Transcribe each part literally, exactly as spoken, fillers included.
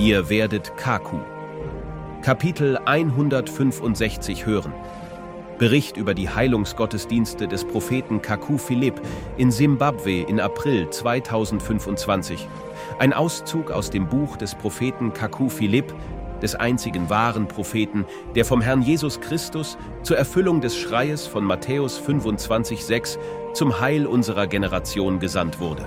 Ihr werdet Kaku, Kapitel hundertfünfundsechzig hören. Bericht über die Heilungsgottesdienste des Propheten Kaku Philipp in Simbabwe in April zweitausendfünfundzwanzig. Ein Auszug aus dem Buch des Propheten Kaku Philipp, des einzigen wahren Propheten, der vom Herrn Jesus Christus zur Erfüllung des Schreies von Matthäus fünfundzwanzig sechs zum Heil unserer Generation gesandt wurde.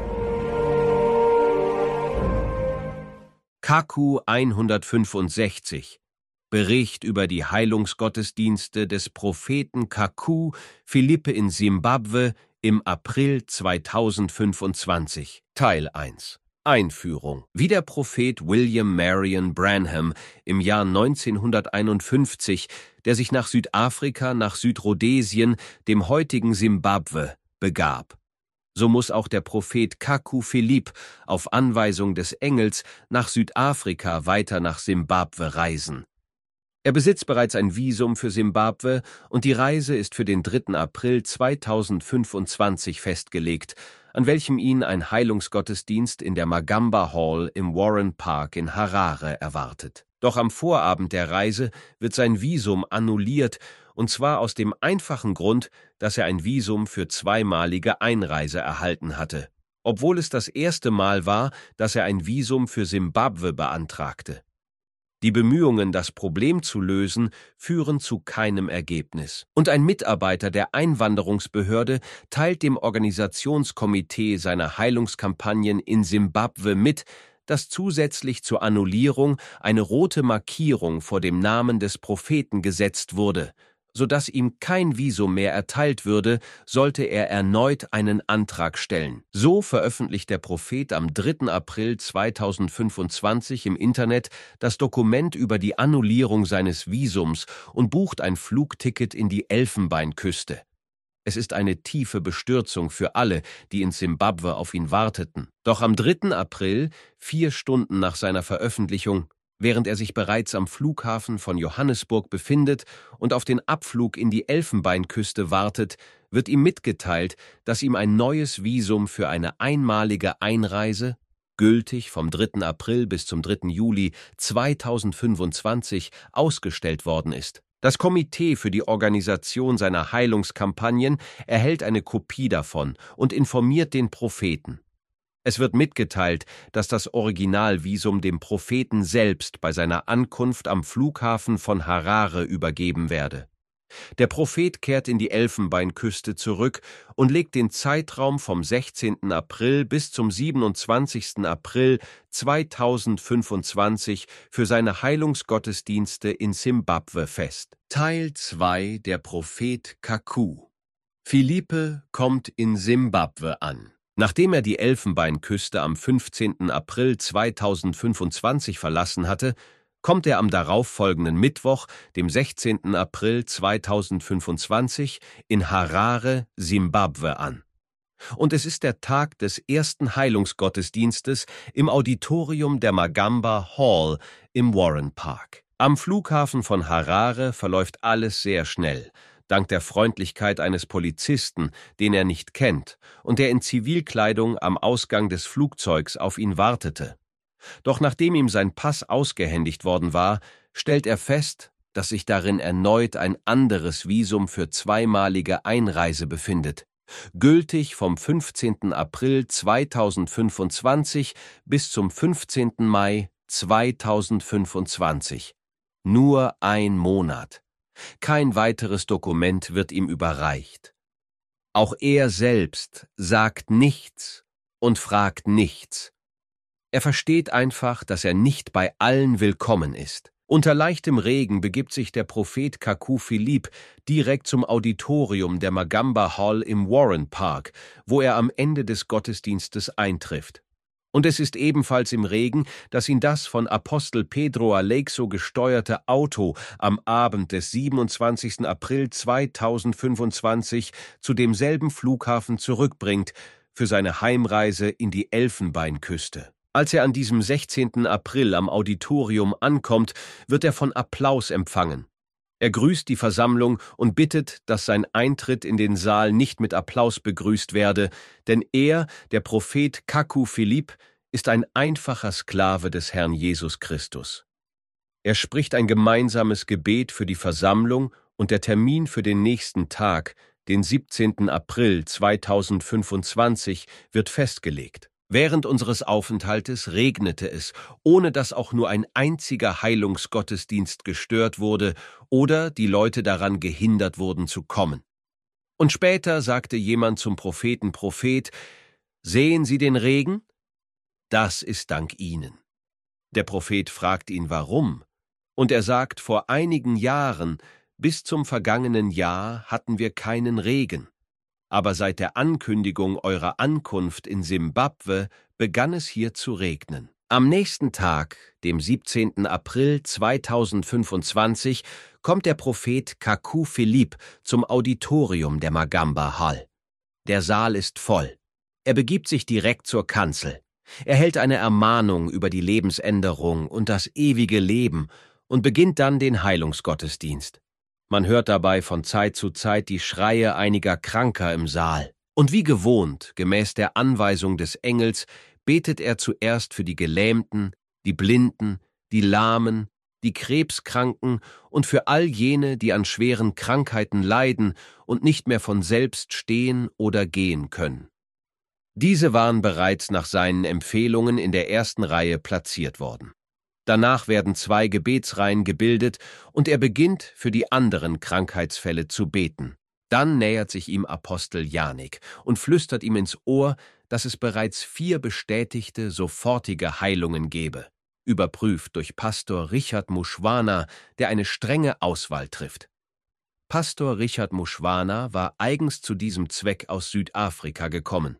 Kaku hundertfünfundsechzig. Bericht über die Heilungsgottesdienste des Propheten Kaku Philippe in Simbabwe im April zweitausendfünfundzwanzig. Teil eins. Einführung. Wie der Prophet William Marion Branham im Jahr neunzehnhunderteinundfünfzig, der sich nach Südafrika, nach Südrhodesien, dem heutigen Simbabwe, begab. So muss auch der Prophet Kaku Philipp auf Anweisung des Engels nach Südafrika weiter nach Simbabwe reisen. Er besitzt bereits ein Visum für Simbabwe und die Reise ist für den dritten April zweitausendfünfundzwanzig festgelegt, an welchem ihn ein Heilungsgottesdienst in der Magamba Hall im Warren Park in Harare erwartet. Doch am Vorabend der Reise wird sein Visum annulliert, und zwar aus dem einfachen Grund, dass er ein Visum für zweimalige Einreise erhalten hatte, obwohl es das erste Mal war, dass er ein Visum für Simbabwe beantragte. Die Bemühungen, das Problem zu lösen, führen zu keinem Ergebnis. Und ein Mitarbeiter der Einwanderungsbehörde teilt dem Organisationskomitee seiner Heilungskampagnen in Simbabwe mit, dass zusätzlich zur Annullierung eine rote Markierung vor dem Namen des Propheten gesetzt wurde, sodass ihm kein Visum mehr erteilt würde, sollte er erneut einen Antrag stellen. So veröffentlicht der Prophet am dritten April zweitausendfünfundzwanzig im Internet das Dokument über die Annullierung seines Visums und bucht ein Flugticket in die Elfenbeinküste. Es ist eine tiefe Bestürzung für alle, die in Simbabwe auf ihn warteten. Doch am dritten April, vier Stunden nach seiner Veröffentlichung, während er sich bereits am Flughafen von Johannesburg befindet und auf den Abflug in die Elfenbeinküste wartet, wird ihm mitgeteilt, dass ihm ein neues Visum für eine einmalige Einreise, gültig vom dritten April bis zum dritten Juli zweitausendfünfundzwanzig, ausgestellt worden ist. Das Komitee für die Organisation seiner Heilungskampagnen erhält eine Kopie davon und informiert den Propheten. Es wird mitgeteilt, dass das Originalvisum dem Propheten selbst bei seiner Ankunft am Flughafen von Harare übergeben werde. Der Prophet kehrt in die Elfenbeinküste zurück und legt den Zeitraum vom sechzehnten April bis zum siebenundzwanzigsten April zweitausendfünfundzwanzig für seine Heilungsgottesdienste in Simbabwe fest. Teil zwei. Der Prophet Kaku. Philippe kommt in Simbabwe an. Nachdem er die Elfenbeinküste am fünfzehnten April zweitausendfünfundzwanzig verlassen hatte, kommt er am darauffolgenden Mittwoch, dem sechzehnten April zweitausendfünfundzwanzig, in Harare, Simbabwe an. Und es ist der Tag des ersten Heilungsgottesdienstes im Auditorium der Magamba Hall im Warren Park. Am Flughafen von Harare verläuft alles sehr schnell, dank der Freundlichkeit eines Polizisten, den er nicht kennt und der in Zivilkleidung am Ausgang des Flugzeugs auf ihn wartete. Doch nachdem ihm sein Pass ausgehändigt worden war, stellt er fest, dass sich darin erneut ein anderes Visum für zweimalige Einreise befindet, gültig vom fünfzehnten April zweitausendfünfundzwanzig bis zum fünfzehnten Mai zweitausendfünfundzwanzig. Nur ein Monat. Kein weiteres Dokument wird ihm überreicht. Auch er selbst sagt nichts und fragt nichts. Er versteht einfach, dass er nicht bei allen willkommen ist. Unter leichtem Regen begibt sich der Prophet Kaku Philipp direkt zum Auditorium der Magamba Hall im Warren Park, wo er am Ende des Gottesdienstes eintrifft. Und es ist ebenfalls im Regen, dass ihn das von Apostel Pedro Aleixo gesteuerte Auto am Abend des siebenundzwanzigsten April zweitausendfünfundzwanzig zu demselben Flughafen zurückbringt für seine Heimreise in die Elfenbeinküste. Als er an diesem sechzehnten April am Auditorium ankommt, wird er von Applaus empfangen. Er grüßt die Versammlung und bittet, dass sein Eintritt in den Saal nicht mit Applaus begrüßt werde, denn er, der Prophet Kaku Philipp, ist ein einfacher Sklave des Herrn Jesus Christus. Er spricht ein gemeinsames Gebet für die Versammlung und der Termin für den nächsten Tag, den siebzehnten April zweitausendfünfundzwanzig, wird festgelegt. Während unseres Aufenthaltes regnete es, ohne dass auch nur ein einziger Heilungsgottesdienst gestört wurde oder die Leute daran gehindert wurden zu kommen. Und später sagte jemand zum Propheten: Prophet, sehen Sie den Regen? Das ist dank Ihnen. Der Prophet fragt ihn, warum? Und er sagt, vor einigen Jahren, bis zum vergangenen Jahr, hatten wir keinen Regen. Aber seit der Ankündigung eurer Ankunft in Simbabwe begann es hier zu regnen. Am nächsten Tag, dem siebzehnten April zweitausendfünfundzwanzig, kommt der Prophet Kaku Philippe zum Auditorium der Magamba Hall. Der Saal ist voll. Er begibt sich direkt zur Kanzel. Er hält eine Ermahnung über die Lebensänderung und das ewige Leben und beginnt dann den Heilungsgottesdienst. Man hört dabei von Zeit zu Zeit die Schreie einiger Kranker im Saal. Und wie gewohnt, gemäß der Anweisung des Engels, betet er zuerst für die Gelähmten, die Blinden, die Lahmen, die Krebskranken und für all jene, die an schweren Krankheiten leiden und nicht mehr von selbst stehen oder gehen können. Diese waren bereits nach seinen Empfehlungen in der ersten Reihe platziert worden. Danach werden zwei Gebetsreihen gebildet und er beginnt, für die anderen Krankheitsfälle zu beten. Dann nähert sich ihm Apostel Janik und flüstert ihm ins Ohr, dass es bereits vier bestätigte, sofortige Heilungen gebe, überprüft durch Pastor Richard Mushwana, der eine strenge Auswahl trifft. Pastor Richard Mushwana war eigens zu diesem Zweck aus Südafrika gekommen.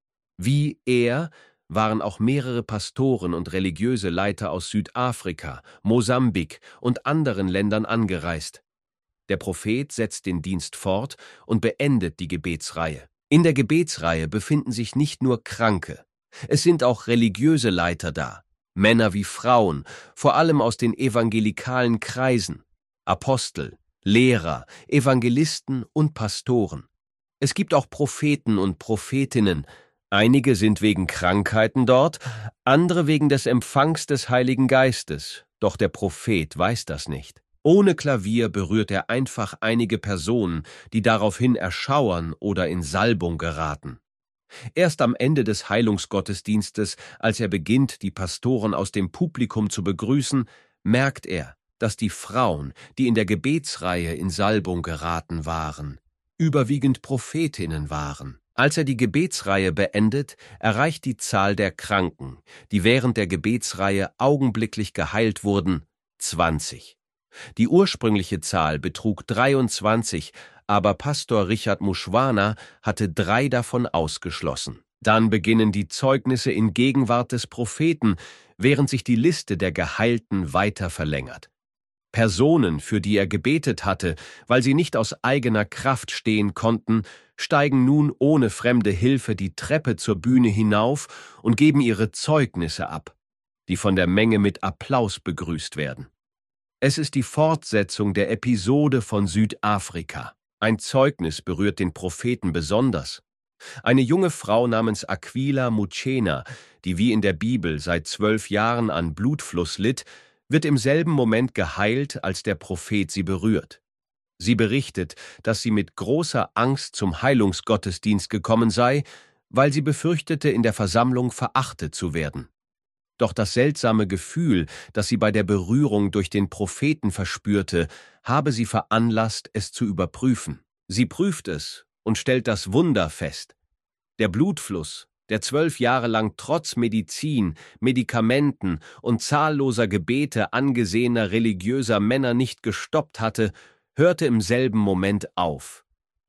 Wie er waren auch mehrere Pastoren und religiöse Leiter aus Südafrika, Mosambik und anderen Ländern angereist. Der Prophet setzt den Dienst fort und beendet die Gebetsreihe. In der Gebetsreihe befinden sich nicht nur Kranke. Es sind auch religiöse Leiter da, Männer wie Frauen, vor allem aus den evangelikalen Kreisen, Apostel, Lehrer, Evangelisten und Pastoren. Es gibt auch Propheten und Prophetinnen. Einige sind wegen Krankheiten dort, andere wegen des Empfangs des Heiligen Geistes, doch der Prophet weiß das nicht. Ohne Klavier berührt er einfach einige Personen, die daraufhin erschauern oder in Salbung geraten. Erst am Ende des Heilungsgottesdienstes, als er beginnt, die Pastoren aus dem Publikum zu begrüßen, merkt er, dass die Frauen, die in der Gebetsreihe in Salbung geraten waren, überwiegend Prophetinnen waren. Als er die Gebetsreihe beendet, erreicht die Zahl der Kranken, die während der Gebetsreihe augenblicklich geheilt wurden, zwanzig. Die ursprüngliche Zahl betrug dreiundzwanzig, aber Pastor Richard Mushwana hatte drei davon ausgeschlossen. Dann beginnen die Zeugnisse in Gegenwart des Propheten, während sich die Liste der Geheilten weiter verlängert. Personen, für die er gebetet hatte, weil sie nicht aus eigener Kraft stehen konnten, steigen nun ohne fremde Hilfe die Treppe zur Bühne hinauf und geben ihre Zeugnisse ab, die von der Menge mit Applaus begrüßt werden. Es ist die Fortsetzung der Episode von Südafrika. Ein Zeugnis berührt den Propheten besonders. Eine junge Frau namens Aquila Muchena, die wie in der Bibel seit zwölf Jahren an Blutfluss litt, wird im selben Moment geheilt, als der Prophet sie berührt. Sie berichtet, dass sie mit großer Angst zum Heilungsgottesdienst gekommen sei, weil sie befürchtete, in der Versammlung verachtet zu werden. Doch das seltsame Gefühl, das sie bei der Berührung durch den Propheten verspürte, habe sie veranlasst, es zu überprüfen. Sie prüft es und stellt das Wunder fest. Der Blutfluss, der zwölf Jahre lang trotz Medizin, Medikamenten und zahlloser Gebete angesehener religiöser Männer nicht gestoppt hatte, hörte im selben Moment auf.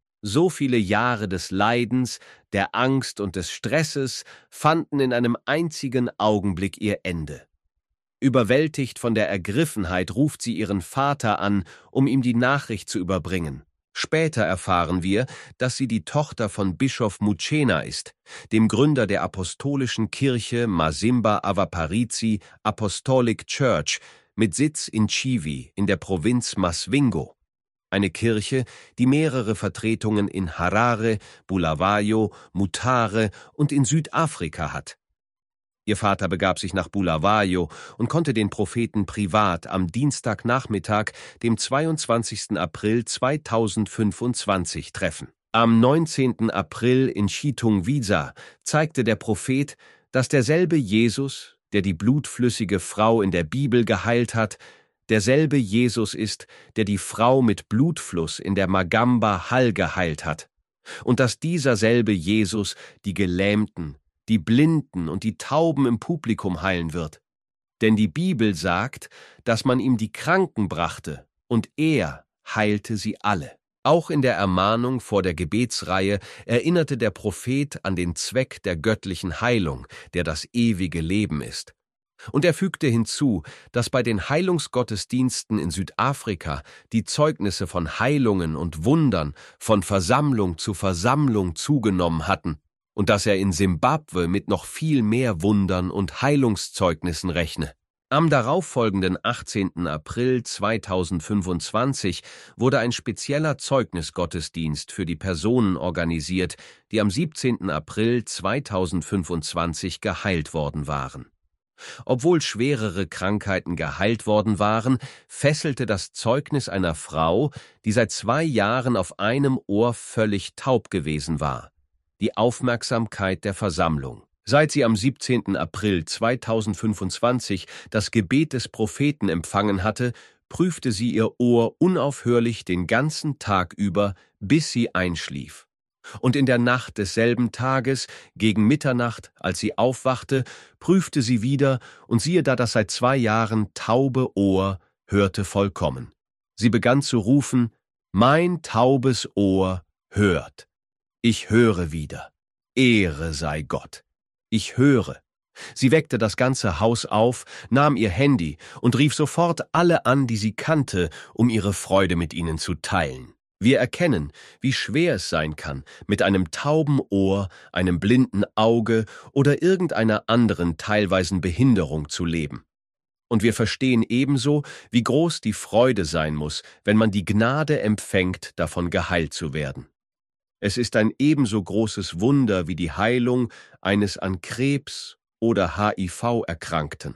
So viele Jahre des Leidens, der Angst und des Stresses fanden in einem einzigen Augenblick ihr Ende. Überwältigt von der Ergriffenheit ruft sie ihren Vater an, um ihm die Nachricht zu überbringen. Später erfahren wir, dass sie die Tochter von Bischof Muchena ist, dem Gründer der apostolischen Kirche Masimba Avaparitsi Apostolic Church mit Sitz in Chivi in der Provinz Masvingo. Eine Kirche, die mehrere Vertretungen in Harare, Bulawayo, Mutare und in Südafrika hat. Ihr Vater begab sich nach Bulawayo und konnte den Propheten privat am Dienstagnachmittag, dem zweiundzwanzigsten April zweitausendfünfundzwanzig, treffen. Am neunzehnten April in Chitungwiza zeigte der Prophet, dass derselbe Jesus, der die blutflüssige Frau in der Bibel geheilt hat, derselbe Jesus ist, der die Frau mit Blutfluss in der Magamba Hall geheilt hat, und dass dieser selbe Jesus die Gelähmten, die Blinden und die Tauben im Publikum heilen wird. Denn die Bibel sagt, dass man ihm die Kranken brachte, und er heilte sie alle. Auch in der Ermahnung vor der Gebetsreihe erinnerte der Prophet an den Zweck der göttlichen Heilung, der das ewige Leben ist. Und er fügte hinzu, dass bei den Heilungsgottesdiensten in Südafrika die Zeugnisse von Heilungen und Wundern von Versammlung zu Versammlung zugenommen hatten und dass er in Simbabwe mit noch viel mehr Wundern und Heilungszeugnissen rechne. Am darauffolgenden achtzehnten April zweitausendfünfundzwanzig wurde ein spezieller Zeugnisgottesdienst für die Personen organisiert, die am siebzehnten April zweitausendfünfundzwanzig geheilt worden waren. Obwohl schwerere Krankheiten geheilt worden waren, fesselte das Zeugnis einer Frau, die seit zwei Jahren auf einem Ohr völlig taub gewesen war, die Aufmerksamkeit der Versammlung. Seit sie am siebzehnten April zweitausendfünfundzwanzig das Gebet des Propheten empfangen hatte, prüfte sie ihr Ohr unaufhörlich den ganzen Tag über, bis sie einschlief. Und in der Nacht desselben Tages, gegen Mitternacht, als sie aufwachte, prüfte sie wieder, und siehe da, das seit zwei Jahren taube Ohr hörte vollkommen. Sie begann zu rufen: »Mein taubes Ohr hört. Ich höre wieder. Ehre sei Gott. Ich höre.« Sie weckte das ganze Haus auf, nahm ihr Handy und rief sofort alle an, die sie kannte, um ihre Freude mit ihnen zu teilen. Wir erkennen, wie schwer es sein kann, mit einem tauben Ohr, einem blinden Auge oder irgendeiner anderen teilweisen Behinderung zu leben. Und wir verstehen ebenso, wie groß die Freude sein muss, wenn man die Gnade empfängt, davon geheilt zu werden. Es ist ein ebenso großes Wunder wie die Heilung eines an Krebs oder H I V Erkrankten.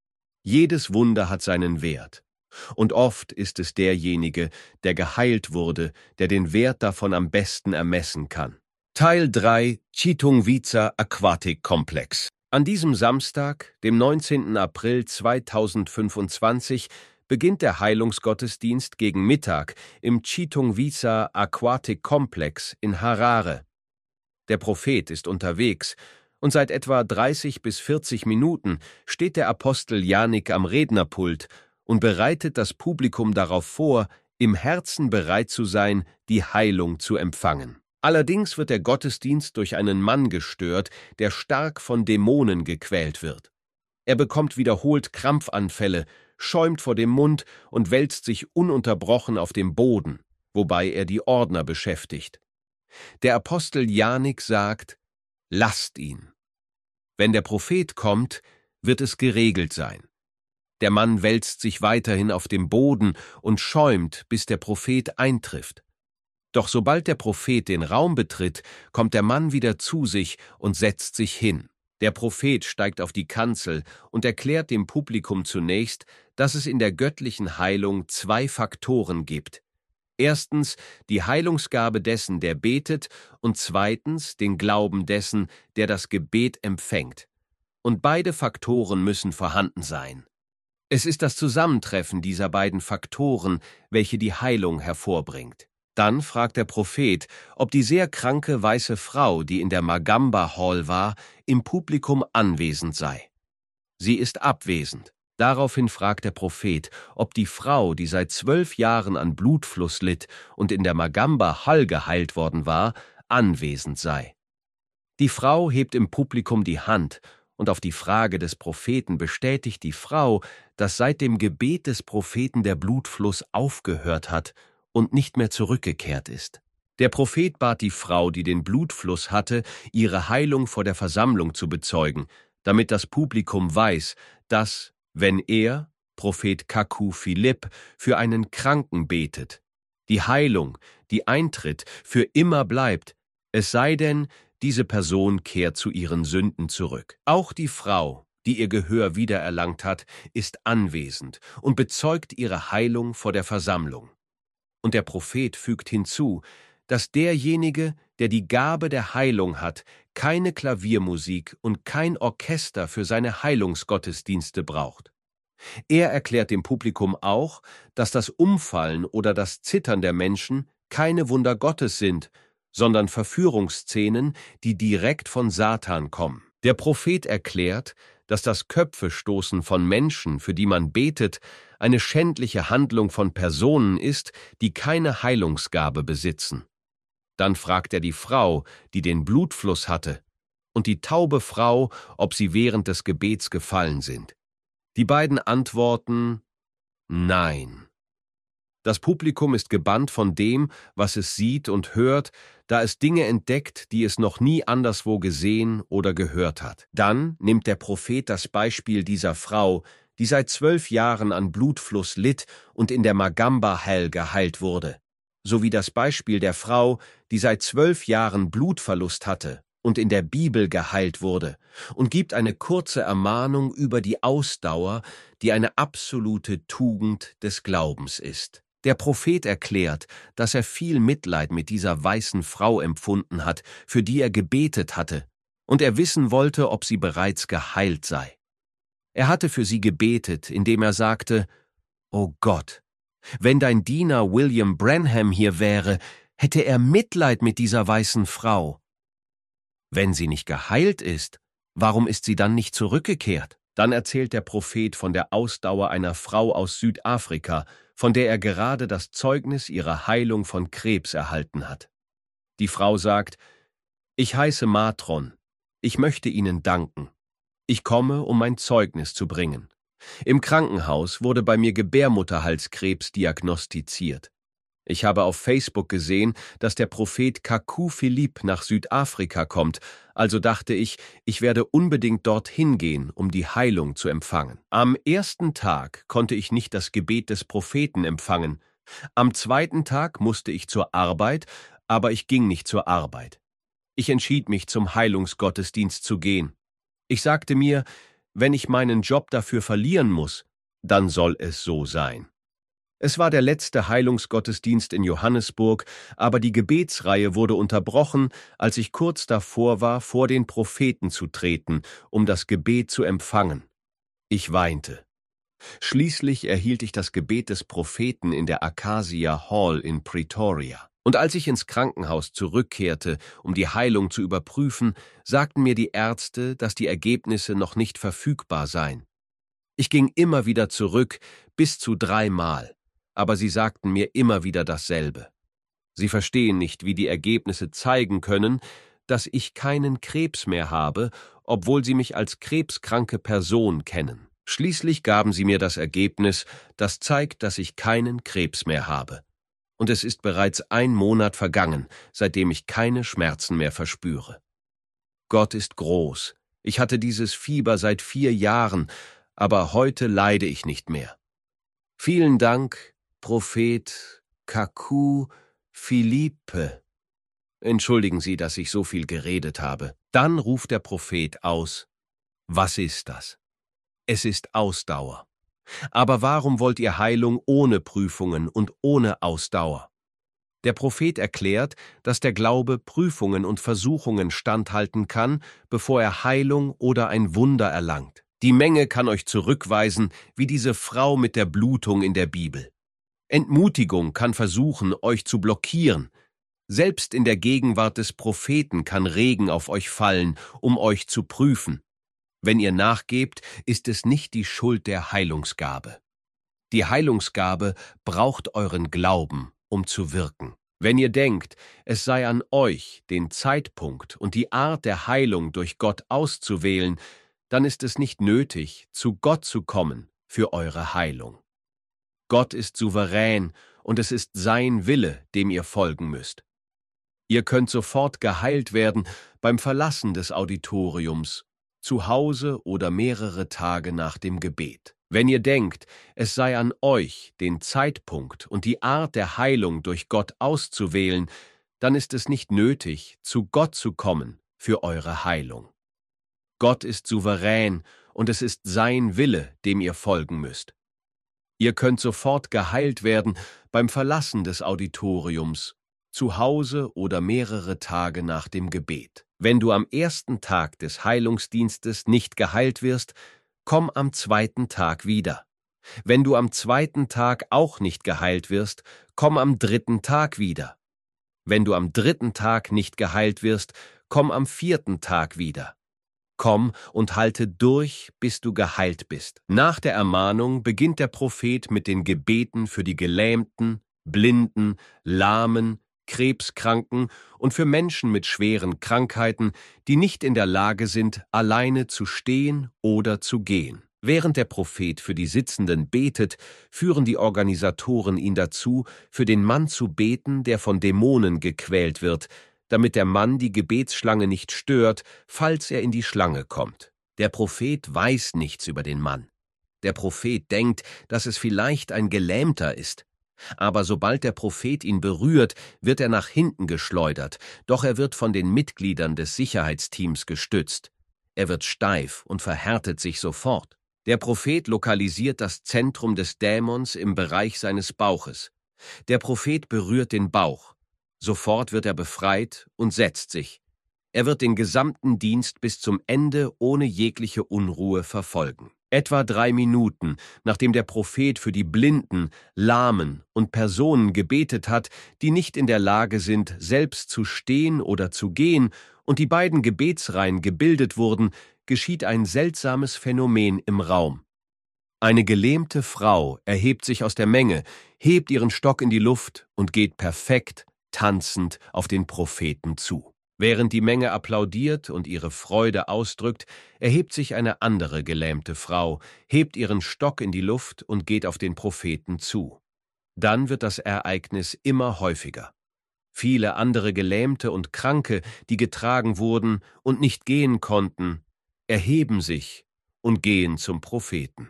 Jedes Wunder hat seinen Wert. Und oft ist es derjenige, der geheilt wurde, der den Wert davon am besten ermessen kann. Teil drei: Chitungwiza Aquatic Complex. An diesem Samstag, dem neunzehnten April zweitausendfünfundzwanzig, beginnt der Heilungsgottesdienst gegen Mittag im Chitungwiza Aquatic Complex in Harare. Der Prophet ist unterwegs, und seit etwa dreißig bis vierzig Minuten steht der Apostel Janik am Rednerpult und bereitet das Publikum darauf vor, im Herzen bereit zu sein, die Heilung zu empfangen. Allerdings wird der Gottesdienst durch einen Mann gestört, der stark von Dämonen gequält wird. Er bekommt wiederholt Krampfanfälle, schäumt vor dem Mund und wälzt sich ununterbrochen auf dem Boden, wobei er die Ordner beschäftigt. Der Apostel Janik sagt: »Lasst ihn. Wenn der Prophet kommt, wird es geregelt sein.« Der Mann wälzt sich weiterhin auf dem Boden und schäumt, bis der Prophet eintrifft. Doch sobald der Prophet den Raum betritt, kommt der Mann wieder zu sich und setzt sich hin. Der Prophet steigt auf die Kanzel und erklärt dem Publikum zunächst, dass es in der göttlichen Heilung zwei Faktoren gibt. Erstens die Heilungsgabe dessen, der betet, und zweitens den Glauben dessen, der das Gebet empfängt. Und beide Faktoren müssen vorhanden sein. Es ist das Zusammentreffen dieser beiden Faktoren, welche die Heilung hervorbringt. Dann fragt der Prophet, ob die sehr kranke weiße Frau, die in der Magamba Hall war, im Publikum anwesend sei. Sie ist abwesend. Daraufhin fragt der Prophet, ob die Frau, die seit zwölf Jahren an Blutfluss litt und in der Magamba Hall geheilt worden war, anwesend sei. Die Frau hebt im Publikum die Hand, und auf die Frage des Propheten bestätigt die Frau, dass seit dem Gebet des Propheten der Blutfluss aufgehört hat und nicht mehr zurückgekehrt ist. Der Prophet bat die Frau, die den Blutfluss hatte, ihre Heilung vor der Versammlung zu bezeugen, damit das Publikum weiß, dass, wenn er, Prophet Kaku Philipp, für einen Kranken betet, die Heilung, die eintritt, für immer bleibt, es sei denn, diese Person kehrt zu ihren Sünden zurück. Auch die Frau, die ihr Gehör wiedererlangt hat, ist anwesend und bezeugt ihre Heilung vor der Versammlung. Und der Prophet fügt hinzu, dass derjenige, der die Gabe der Heilung hat, keine Klaviermusik und kein Orchester für seine Heilungsgottesdienste braucht. Er erklärt dem Publikum auch, dass das Umfallen oder das Zittern der Menschen keine Wunder Gottes sind, sondern Verführungsszenen, die direkt von Satan kommen. Der Prophet erklärt, dass das Köpfestoßen von Menschen, für die man betet, eine schändliche Handlung von Personen ist, die keine Heilungsgabe besitzen. Dann fragt er die Frau, die den Blutfluss hatte, und die taube Frau, ob sie während des Gebets gefallen sind. Die beiden antworten: Nein. Das Publikum ist gebannt von dem, was es sieht und hört, da es Dinge entdeckt, die es noch nie anderswo gesehen oder gehört hat. Dann nimmt der Prophet das Beispiel dieser Frau, die seit zwölf Jahren an Blutfluss litt und in der Magamba-Hell geheilt wurde, sowie das Beispiel der Frau, die seit zwölf Jahren Blutverlust hatte und in der Bibel geheilt wurde, und gibt eine kurze Ermahnung über die Ausdauer, die eine absolute Tugend des Glaubens ist. Der Prophet erklärt, dass er viel Mitleid mit dieser weißen Frau empfunden hat, für die er gebetet hatte, und er wissen wollte, ob sie bereits geheilt sei. Er hatte für sie gebetet, indem er sagte: »O Gott, wenn dein Diener William Branham hier wäre, hätte er Mitleid mit dieser weißen Frau. Wenn sie nicht geheilt ist, warum ist sie dann nicht zurückgekehrt?« Dann erzählt der Prophet von der Ausdauer einer Frau aus Südafrika, von der er gerade das Zeugnis ihrer Heilung von Krebs erhalten hat. Die Frau sagt: »Ich heiße Matron. Ich möchte Ihnen danken. Ich komme, um mein Zeugnis zu bringen. Im Krankenhaus wurde bei mir Gebärmutterhalskrebs diagnostiziert. Ich habe auf Facebook gesehen, dass der Prophet Kaku Philippe nach Südafrika kommt, also dachte ich, ich werde unbedingt dorthin gehen, um die Heilung zu empfangen. Am ersten Tag konnte ich nicht das Gebet des Propheten empfangen. Am zweiten Tag musste ich zur Arbeit, aber ich ging nicht zur Arbeit. Ich entschied mich, zum Heilungsgottesdienst zu gehen. Ich sagte mir, wenn ich meinen Job dafür verlieren muss, dann soll es so sein. Es war der letzte Heilungsgottesdienst in Johannesburg, aber die Gebetsreihe wurde unterbrochen, als ich kurz davor war, vor den Propheten zu treten, um das Gebet zu empfangen. Ich weinte. Schließlich erhielt ich das Gebet des Propheten in der Acacia Hall in Pretoria. Und als ich ins Krankenhaus zurückkehrte, um die Heilung zu überprüfen, sagten mir die Ärzte, dass die Ergebnisse noch nicht verfügbar seien. Ich ging immer wieder zurück, bis zu dreimal. Aber sie sagten mir immer wieder dasselbe. Sie verstehen nicht, wie die Ergebnisse zeigen können, dass ich keinen Krebs mehr habe, obwohl sie mich als krebskranke Person kennen. Schließlich gaben sie mir das Ergebnis, das zeigt, dass ich keinen Krebs mehr habe. Und es ist bereits ein Monat vergangen, seitdem ich keine Schmerzen mehr verspüre. Gott ist groß. Ich hatte dieses Fieber seit vier Jahren, aber heute leide ich nicht mehr. Vielen Dank, Prophet Kaku Philippe. Entschuldigen Sie, dass ich so viel geredet habe. Dann ruft der Prophet aus: Was ist das? Es ist Ausdauer. Aber warum wollt ihr Heilung ohne Prüfungen und ohne Ausdauer? Der Prophet erklärt, dass der Glaube Prüfungen und Versuchungen standhalten kann, bevor er Heilung oder ein Wunder erlangt. Die Menge kann euch zurückweisen, wie diese Frau mit der Blutung in der Bibel. Entmutigung kann versuchen, euch zu blockieren. Selbst in der Gegenwart des Propheten kann Regen auf euch fallen, um euch zu prüfen. Wenn ihr nachgebt, ist es nicht die Schuld der Heilungsgabe. Die Heilungsgabe braucht euren Glauben, um zu wirken. Wenn ihr denkt, es sei an euch, den Zeitpunkt und die Art der Heilung durch Gott auszuwählen, dann ist es nicht nötig, zu Gott zu kommen für eure Heilung. Gott ist souverän und es ist sein Wille, dem ihr folgen müsst. Ihr könnt sofort geheilt werden beim Verlassen des Auditoriums, zu Hause oder mehrere Tage nach dem Gebet. Wenn ihr denkt, es sei an euch, den Zeitpunkt und die Art der Heilung durch Gott auszuwählen, dann ist es nicht nötig, zu Gott zu kommen für eure Heilung. Gott ist souverän und es ist sein Wille, dem ihr folgen müsst. Ihr könnt sofort geheilt werden beim Verlassen des Auditoriums, zu Hause oder mehrere Tage nach dem Gebet. Wenn du am ersten Tag des Heilungsdienstes nicht geheilt wirst, komm am zweiten Tag wieder. Wenn du am zweiten Tag auch nicht geheilt wirst, komm am dritten Tag wieder. Wenn du am dritten Tag nicht geheilt wirst, komm am vierten Tag wieder. Komm und halte durch, bis du geheilt bist. Nach der Ermahnung beginnt der Prophet mit den Gebeten für die Gelähmten, Blinden, Lahmen, Krebskranken und für Menschen mit schweren Krankheiten, die nicht in der Lage sind, alleine zu stehen oder zu gehen. Während der Prophet für die Sitzenden betet, führen die Organisatoren ihn dazu, für den Mann zu beten, der von Dämonen gequält wird, damit der Mann die Gebetsschlange nicht stört, falls er in die Schlange kommt. Der Prophet weiß nichts über den Mann. Der Prophet denkt, dass es vielleicht ein Gelähmter ist. Aber sobald der Prophet ihn berührt, wird er nach hinten geschleudert, doch er wird von den Mitgliedern des Sicherheitsteams gestützt. Er wird steif und verhärtet sich sofort. Der Prophet lokalisiert das Zentrum des Dämons im Bereich seines Bauches. Der Prophet berührt den Bauch. Sofort wird er befreit und setzt sich. Er wird den gesamten Dienst bis zum Ende ohne jegliche Unruhe verfolgen. Etwa drei Minuten, nachdem der Prophet für die Blinden, Lahmen und Personen gebetet hat, die nicht in der Lage sind, selbst zu stehen oder zu gehen, und die beiden Gebetsreihen gebildet wurden, geschieht ein seltsames Phänomen im Raum. Eine gelähmte Frau erhebt sich aus der Menge, hebt ihren Stock in die Luft und geht perfekt, tanzend auf den Propheten zu. Während die Menge applaudiert und ihre Freude ausdrückt, erhebt sich eine andere gelähmte Frau, hebt ihren Stock in die Luft und geht auf den Propheten zu. Dann wird das Ereignis immer häufiger. Viele andere Gelähmte und Kranke, die getragen wurden und nicht gehen konnten, erheben sich und gehen zum Propheten.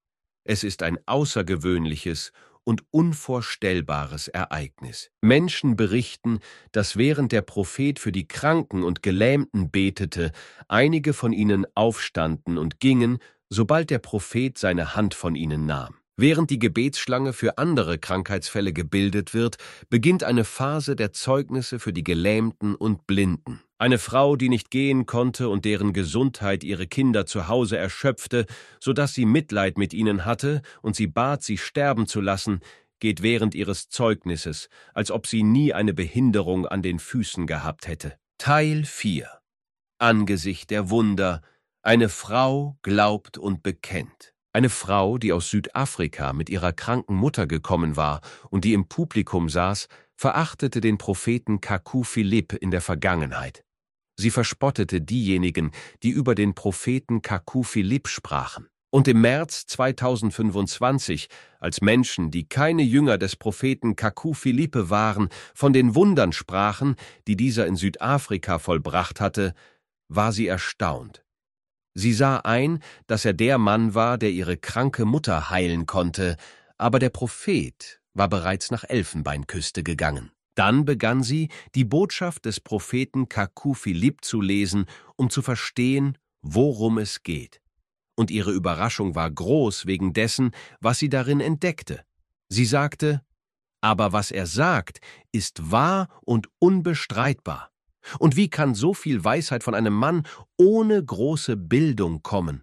Es ist ein außergewöhnliches und unvorstellbares Ereignis. Menschen berichten, dass während der Prophet für die Kranken und Gelähmten betete, einige von ihnen aufstanden und gingen, sobald der Prophet seine Hand von ihnen nahm. Während die Gebetsschlange für andere Krankheitsfälle gebildet wird, beginnt eine Phase der Zeugnisse für die Gelähmten und Blinden. Eine Frau, die nicht gehen konnte und deren Gesundheit ihre Kinder zu Hause erschöpfte, sodass sie Mitleid mit ihnen hatte und sie bat, sie sterben zu lassen, geht während ihres Zeugnisses, als ob sie nie eine Behinderung an den Füßen gehabt hätte. Teil vier. Angesicht der Wunder. Eine Frau glaubt und bekennt. Eine Frau, die aus Südafrika mit ihrer kranken Mutter gekommen war und die im Publikum saß, verachtete den Propheten Kaku Philipp in der Vergangenheit. Sie verspottete diejenigen, die über den Propheten Kaku Philipp sprachen. Und im März zweitausendfünfundzwanzig, als Menschen, die keine Jünger des Propheten Kaku Philippe waren, von den Wundern sprachen, die dieser in Südafrika vollbracht hatte, war sie erstaunt. Sie sah ein, dass er der Mann war, der ihre kranke Mutter heilen konnte, aber der Prophet war bereits nach Elfenbeinküste gegangen. Dann begann sie, die Botschaft des Propheten Kaku Philipp zu lesen, um zu verstehen, worum es geht. Und ihre Überraschung war groß wegen dessen, was sie darin entdeckte. Sie sagte, aber was er sagt, ist wahr und unbestreitbar. Und wie kann so viel Weisheit von einem Mann ohne große Bildung kommen?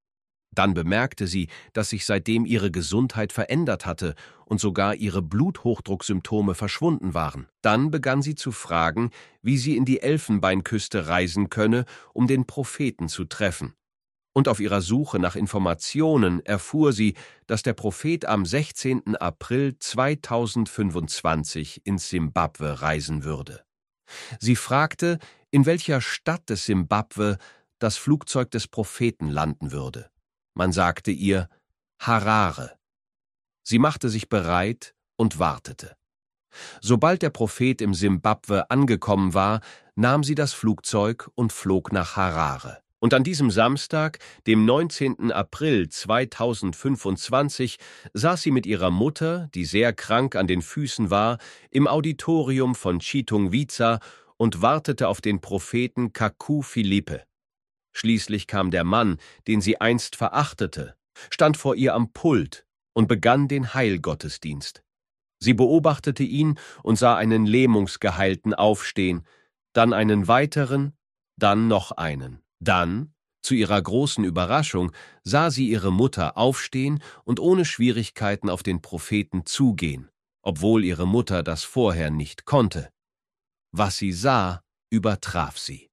Dann bemerkte sie, dass sich seitdem ihre Gesundheit verändert hatte und sogar ihre Bluthochdrucksymptome verschwunden waren. Dann begann sie zu fragen, wie sie in die Elfenbeinküste reisen könne, um den Propheten zu treffen. Und auf ihrer Suche nach Informationen erfuhr sie, dass der Prophet am sechzehnten April zweitausendfünfundzwanzig ins Simbabwe reisen würde. Sie fragte, in welcher Stadt des Simbabwe das Flugzeug des Propheten landen würde. Man sagte ihr Harare. Sie machte sich bereit und wartete. Sobald der Prophet im Simbabwe angekommen war, nahm sie das Flugzeug und flog nach Harare. Und an diesem Samstag, dem neunzehnten April zweitausendfünfundzwanzig, saß sie mit ihrer Mutter, die sehr krank an den Füßen war, im Auditorium von Chitungwiza und wartete auf den Propheten Kaku Philippe. Schließlich kam der Mann, den sie einst verachtete, stand vor ihr am Pult und begann den Heilgottesdienst. Sie beobachtete ihn und sah einen Lähmungsgeheilten aufstehen, dann einen weiteren, dann noch einen. Dann, zu ihrer großen Überraschung, sah sie ihre Mutter aufstehen und ohne Schwierigkeiten auf den Propheten zugehen, obwohl ihre Mutter das vorher nicht konnte. Was sie sah, übertraf sie.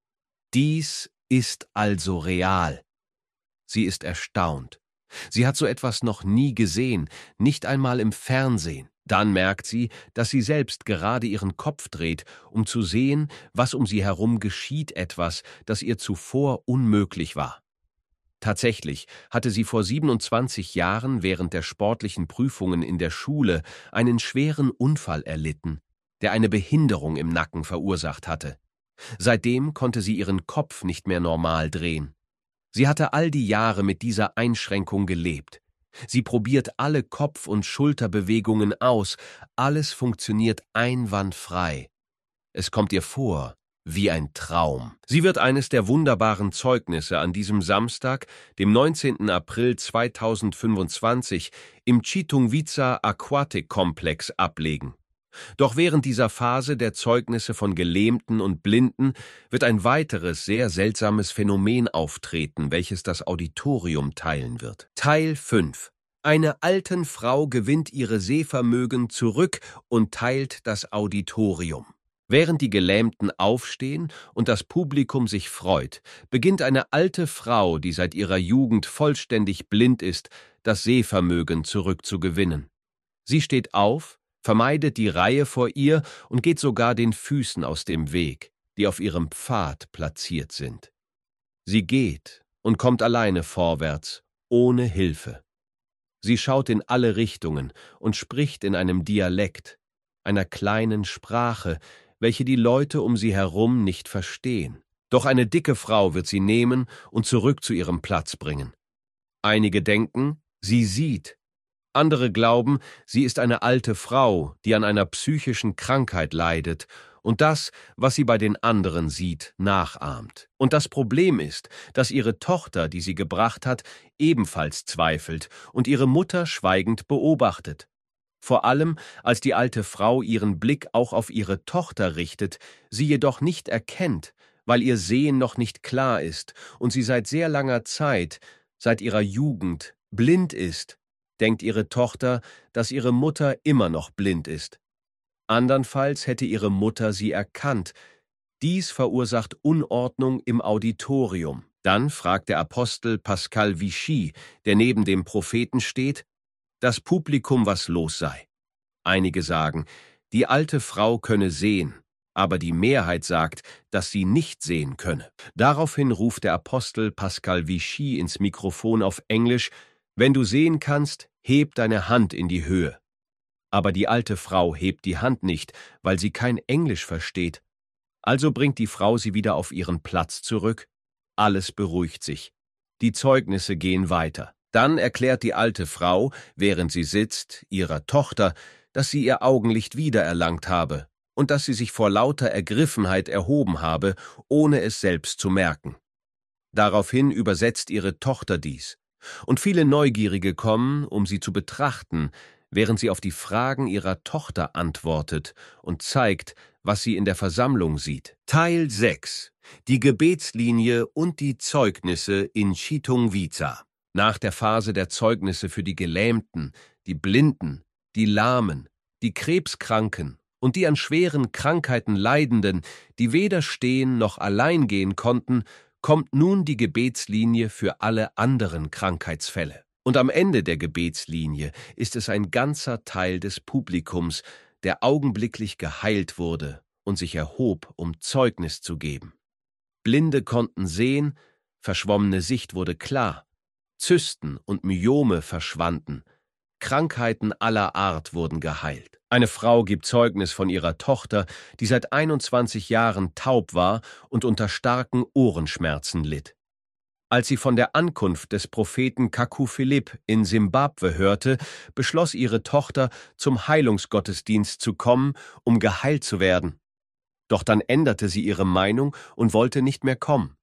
Dies ist also real. Sie ist erstaunt. Sie hat so etwas noch nie gesehen, nicht einmal im Fernsehen. Dann merkt sie, dass sie selbst gerade ihren Kopf dreht, um zu sehen, was um sie herum geschieht, etwas, das ihr zuvor unmöglich war. Tatsächlich hatte sie vor siebenundzwanzig Jahren während der sportlichen Prüfungen in der Schule einen schweren Unfall erlitten, der eine Behinderung im Nacken verursacht hatte. Seitdem konnte sie ihren Kopf nicht mehr normal drehen. Sie hatte all die Jahre mit dieser Einschränkung gelebt. Sie probiert alle Kopf- und Schulterbewegungen aus, alles funktioniert einwandfrei. Es kommt ihr vor wie ein Traum. Sie wird eines der wunderbaren Zeugnisse an diesem Samstag, dem neunzehnten April zweitausendfünfundzwanzig, im Chitungwica Aquatic Komplex ablegen. Doch während dieser Phase der Zeugnisse von Gelähmten und Blinden wird ein weiteres, sehr seltsames Phänomen auftreten, welches das Auditorium teilen wird. Teil fünf. Eine alten Frau gewinnt ihre Sehvermögen zurück und teilt das Auditorium. Während die Gelähmten aufstehen und das Publikum sich freut, beginnt eine alte Frau, die seit ihrer Jugend vollständig blind ist, das Sehvermögen zurückzugewinnen. Sie steht auf, vermeidet die Reihe vor ihr und geht sogar den Füßen aus dem Weg, die auf ihrem Pfad platziert sind. Sie geht und kommt alleine vorwärts, ohne Hilfe. Sie schaut in alle Richtungen und spricht in einem Dialekt, einer kleinen Sprache, welche die Leute um sie herum nicht verstehen. Doch eine dicke Frau wird sie nehmen und zurück zu ihrem Platz bringen. Einige denken, sie sieht. Andere glauben, sie ist eine alte Frau, die an einer psychischen Krankheit leidet und das, was sie bei den anderen sieht, nachahmt. Und das Problem ist, dass ihre Tochter, die sie gebracht hat, ebenfalls zweifelt und ihre Mutter schweigend beobachtet. Vor allem, als die alte Frau ihren Blick auch auf ihre Tochter richtet, sie jedoch nicht erkennt, weil ihr Sehen noch nicht klar ist und sie seit sehr langer Zeit, seit ihrer Jugend, blind ist, denkt ihre Tochter, dass ihre Mutter immer noch blind ist. Andernfalls hätte ihre Mutter sie erkannt. Dies verursacht Unordnung im Auditorium. Dann fragt der Apostel Pascal Vichy, der neben dem Propheten steht, das Publikum, was los sei. Einige sagen, die alte Frau könne sehen, aber die Mehrheit sagt, dass sie nicht sehen könne. Daraufhin ruft der Apostel Pascal Vichy ins Mikrofon auf Englisch, wenn du sehen kannst, heb deine Hand in die Höhe. Aber die alte Frau hebt die Hand nicht, weil sie kein Englisch versteht. Also bringt die Frau sie wieder auf ihren Platz zurück. Alles beruhigt sich. Die Zeugnisse gehen weiter. Dann erklärt die alte Frau, während sie sitzt, ihrer Tochter, dass sie ihr Augenlicht wiedererlangt habe und dass sie sich vor lauter Ergriffenheit erhoben habe, ohne es selbst zu merken. Daraufhin übersetzt ihre Tochter dies. Und viele Neugierige kommen, um sie zu betrachten, während sie auf die Fragen ihrer Tochter antwortet und zeigt, was sie in der Versammlung sieht. Teil sechs. Die Gebetslinie und die Zeugnisse in Chitungwica. Nach der Phase der Zeugnisse für die Gelähmten, die Blinden, die Lahmen, die Krebskranken und die an schweren Krankheiten Leidenden, die weder stehen noch allein gehen konnten, kommt nun die Gebetslinie für alle anderen Krankheitsfälle. Und am Ende der Gebetslinie ist es ein ganzer Teil des Publikums, der augenblicklich geheilt wurde und sich erhob, um Zeugnis zu geben. Blinde konnten sehen, verschwommene Sicht wurde klar, Zysten und Myome verschwanden, Krankheiten aller Art wurden geheilt. Eine Frau gibt Zeugnis von ihrer Tochter, die seit einundzwanzig Jahren taub war und unter starken Ohrenschmerzen litt. Als sie von der Ankunft des Propheten Kaku Philipp in Simbabwe hörte, beschloss ihre Tochter, zum Heilungsgottesdienst zu kommen, um geheilt zu werden. Doch dann änderte sie ihre Meinung und wollte nicht mehr kommen.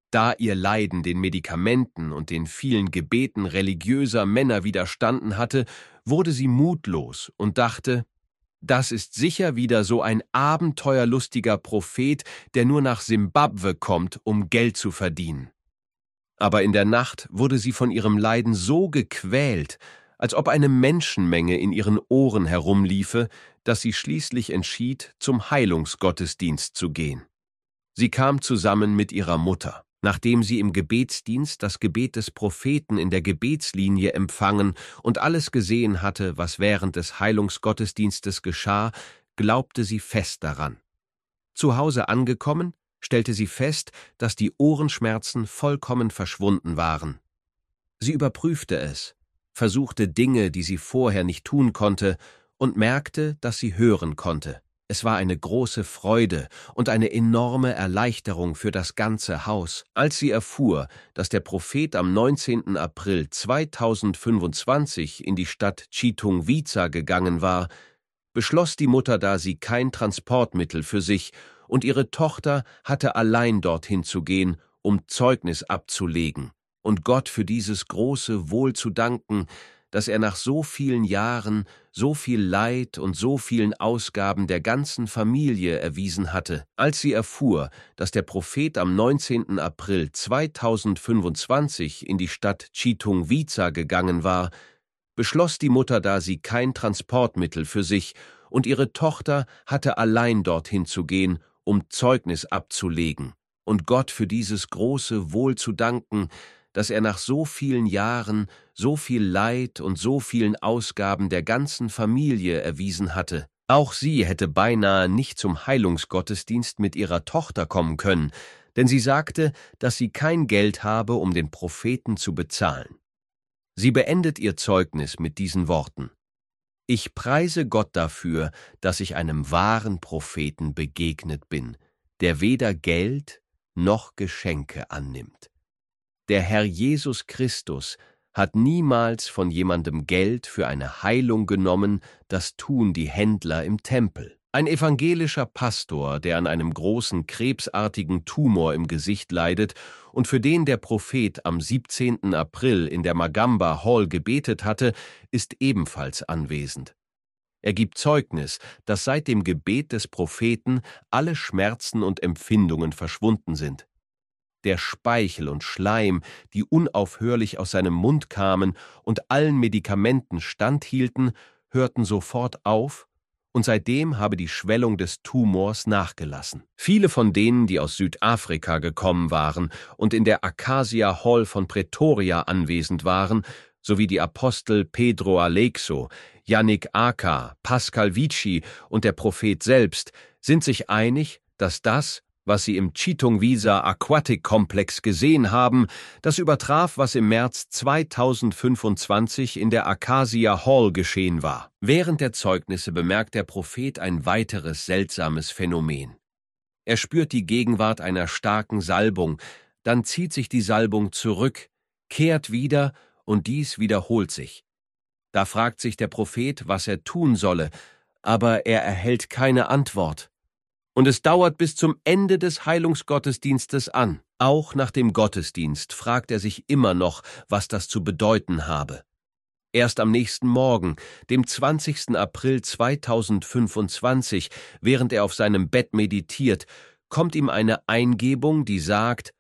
Da ihr Leiden den Medikamenten und den vielen Gebeten religiöser Männer widerstanden hatte, wurde sie mutlos und dachte, das ist sicher wieder so ein abenteuerlustiger Prophet, der nur nach Simbabwe kommt, um Geld zu verdienen. Aber in der Nacht wurde sie von ihrem Leiden so gequält, als ob eine Menschenmenge in ihren Ohren herumliefe, dass sie schließlich entschied, zum Heilungsgottesdienst zu gehen. Sie kam zusammen mit ihrer Mutter. Nachdem sie im Gebetsdienst das Gebet des Propheten in der Gebetslinie empfangen und alles gesehen hatte, was während des Heilungsgottesdienstes geschah, glaubte sie fest daran. Zu Hause angekommen, stellte sie fest, dass die Ohrenschmerzen vollkommen verschwunden waren. Sie überprüfte es, versuchte Dinge, die sie vorher nicht tun konnte, und merkte, dass sie hören konnte. Es war eine große Freude und eine enorme Erleichterung für das ganze Haus, als sie erfuhr, dass der Prophet am neunzehnten April zweitausendfünfundzwanzig in die Stadt Chitungwiza gegangen war, beschloss die Mutter, da sie kein Transportmittel für sich und ihre Tochter hatte allein dorthin zu gehen, um Zeugnis abzulegen und Gott für dieses große Wohl zu danken, dass er nach so vielen Jahren, so viel Leid und so vielen Ausgaben der ganzen Familie erwiesen hatte. Als sie erfuhr, dass der Prophet am neunzehnten April zweitausendfünfundzwanzig in die Stadt Chitungwiza gegangen war, beschloss die Mutter, da sie kein Transportmittel für sich und ihre Tochter hatte allein dorthin zu gehen, um Zeugnis abzulegen und Gott für dieses große Wohl zu danken, dass er nach so vielen Jahren, so viel Leid und so vielen Ausgaben der ganzen Familie erwiesen hatte. Auch sie hätte beinahe nicht zum Heilungsgottesdienst mit ihrer Tochter kommen können, denn sie sagte, dass sie kein Geld habe, um den Propheten zu bezahlen. Sie beendet ihr Zeugnis mit diesen Worten: Ich preise Gott dafür, dass ich einem wahren Propheten begegnet bin, der weder Geld noch Geschenke annimmt. Der Herr Jesus Christus hat niemals von jemandem Geld für eine Heilung genommen, das tun die Händler im Tempel. Ein evangelischer Pastor, der an einem großen krebsartigen Tumor im Gesicht leidet und für den der Prophet am siebzehnten April in der Magamba Hall gebetet hatte, ist ebenfalls anwesend. Er gibt Zeugnis, dass seit dem Gebet des Propheten alle Schmerzen und Empfindungen verschwunden sind. Der Speichel und Schleim, die unaufhörlich aus seinem Mund kamen und allen Medikamenten standhielten, hörten sofort auf, und seitdem habe die Schwellung des Tumors nachgelassen. Viele von denen, die aus Südafrika gekommen waren und in der Acacia Hall von Pretoria anwesend waren, sowie die Apostel Pedro Aleixo, Yannick Aka, Pascal Vici und der Prophet selbst, sind sich einig, dass das, was sie im Chitungwiza Aquatic Komplex gesehen haben, das übertraf, was im März zweitausendfünfundzwanzig in der Acacia Hall geschehen war. Während der Zeugnisse bemerkt der Prophet ein weiteres seltsames Phänomen. Er spürt die Gegenwart einer starken Salbung, dann zieht sich die Salbung zurück, kehrt wieder und dies wiederholt sich. Da fragt sich der Prophet, was er tun solle, aber er erhält keine Antwort. Und es dauert bis zum Ende des Heilungsgottesdienstes an. Auch nach dem Gottesdienst fragt er sich immer noch, was das zu bedeuten habe. Erst am nächsten Morgen, dem zwanzigsten April zweitausendfünfundzwanzig, während er auf seinem Bett meditiert, kommt ihm eine Eingebung, die sagt: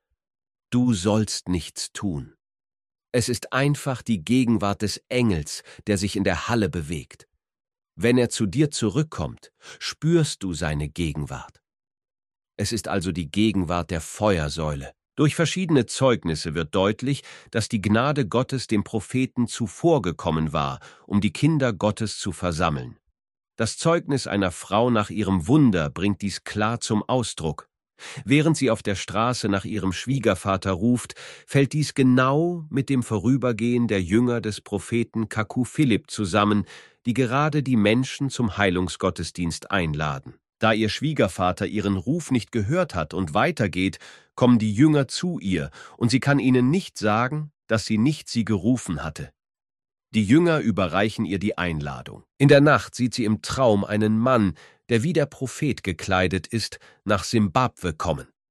Du sollst nichts tun. Es ist einfach die Gegenwart des Engels, der sich in der Halle bewegt. Wenn er zu dir zurückkommt, spürst du seine Gegenwart. Es ist also die Gegenwart der Feuersäule. Durch verschiedene Zeugnisse wird deutlich, dass die Gnade Gottes dem Propheten zuvorgekommen war, um die Kinder Gottes zu versammeln. Das Zeugnis einer Frau nach ihrem Wunder bringt dies klar zum Ausdruck. Während sie auf der Straße nach ihrem Schwiegervater ruft, fällt dies genau mit dem Vorübergehen der Jünger des Propheten Kaku Philipp zusammen, die gerade die Menschen zum Heilungsgottesdienst einladen. Da ihr Schwiegervater ihren Ruf nicht gehört hat und weitergeht, kommen die Jünger zu ihr, und sie kann ihnen nicht sagen, dass sie nicht sie gerufen hatte. Die Jünger überreichen ihr die Einladung. In der Nacht sieht sie im Traum einen Mann, der wie der Prophet gekleidet ist, nach Simbabwe kommen.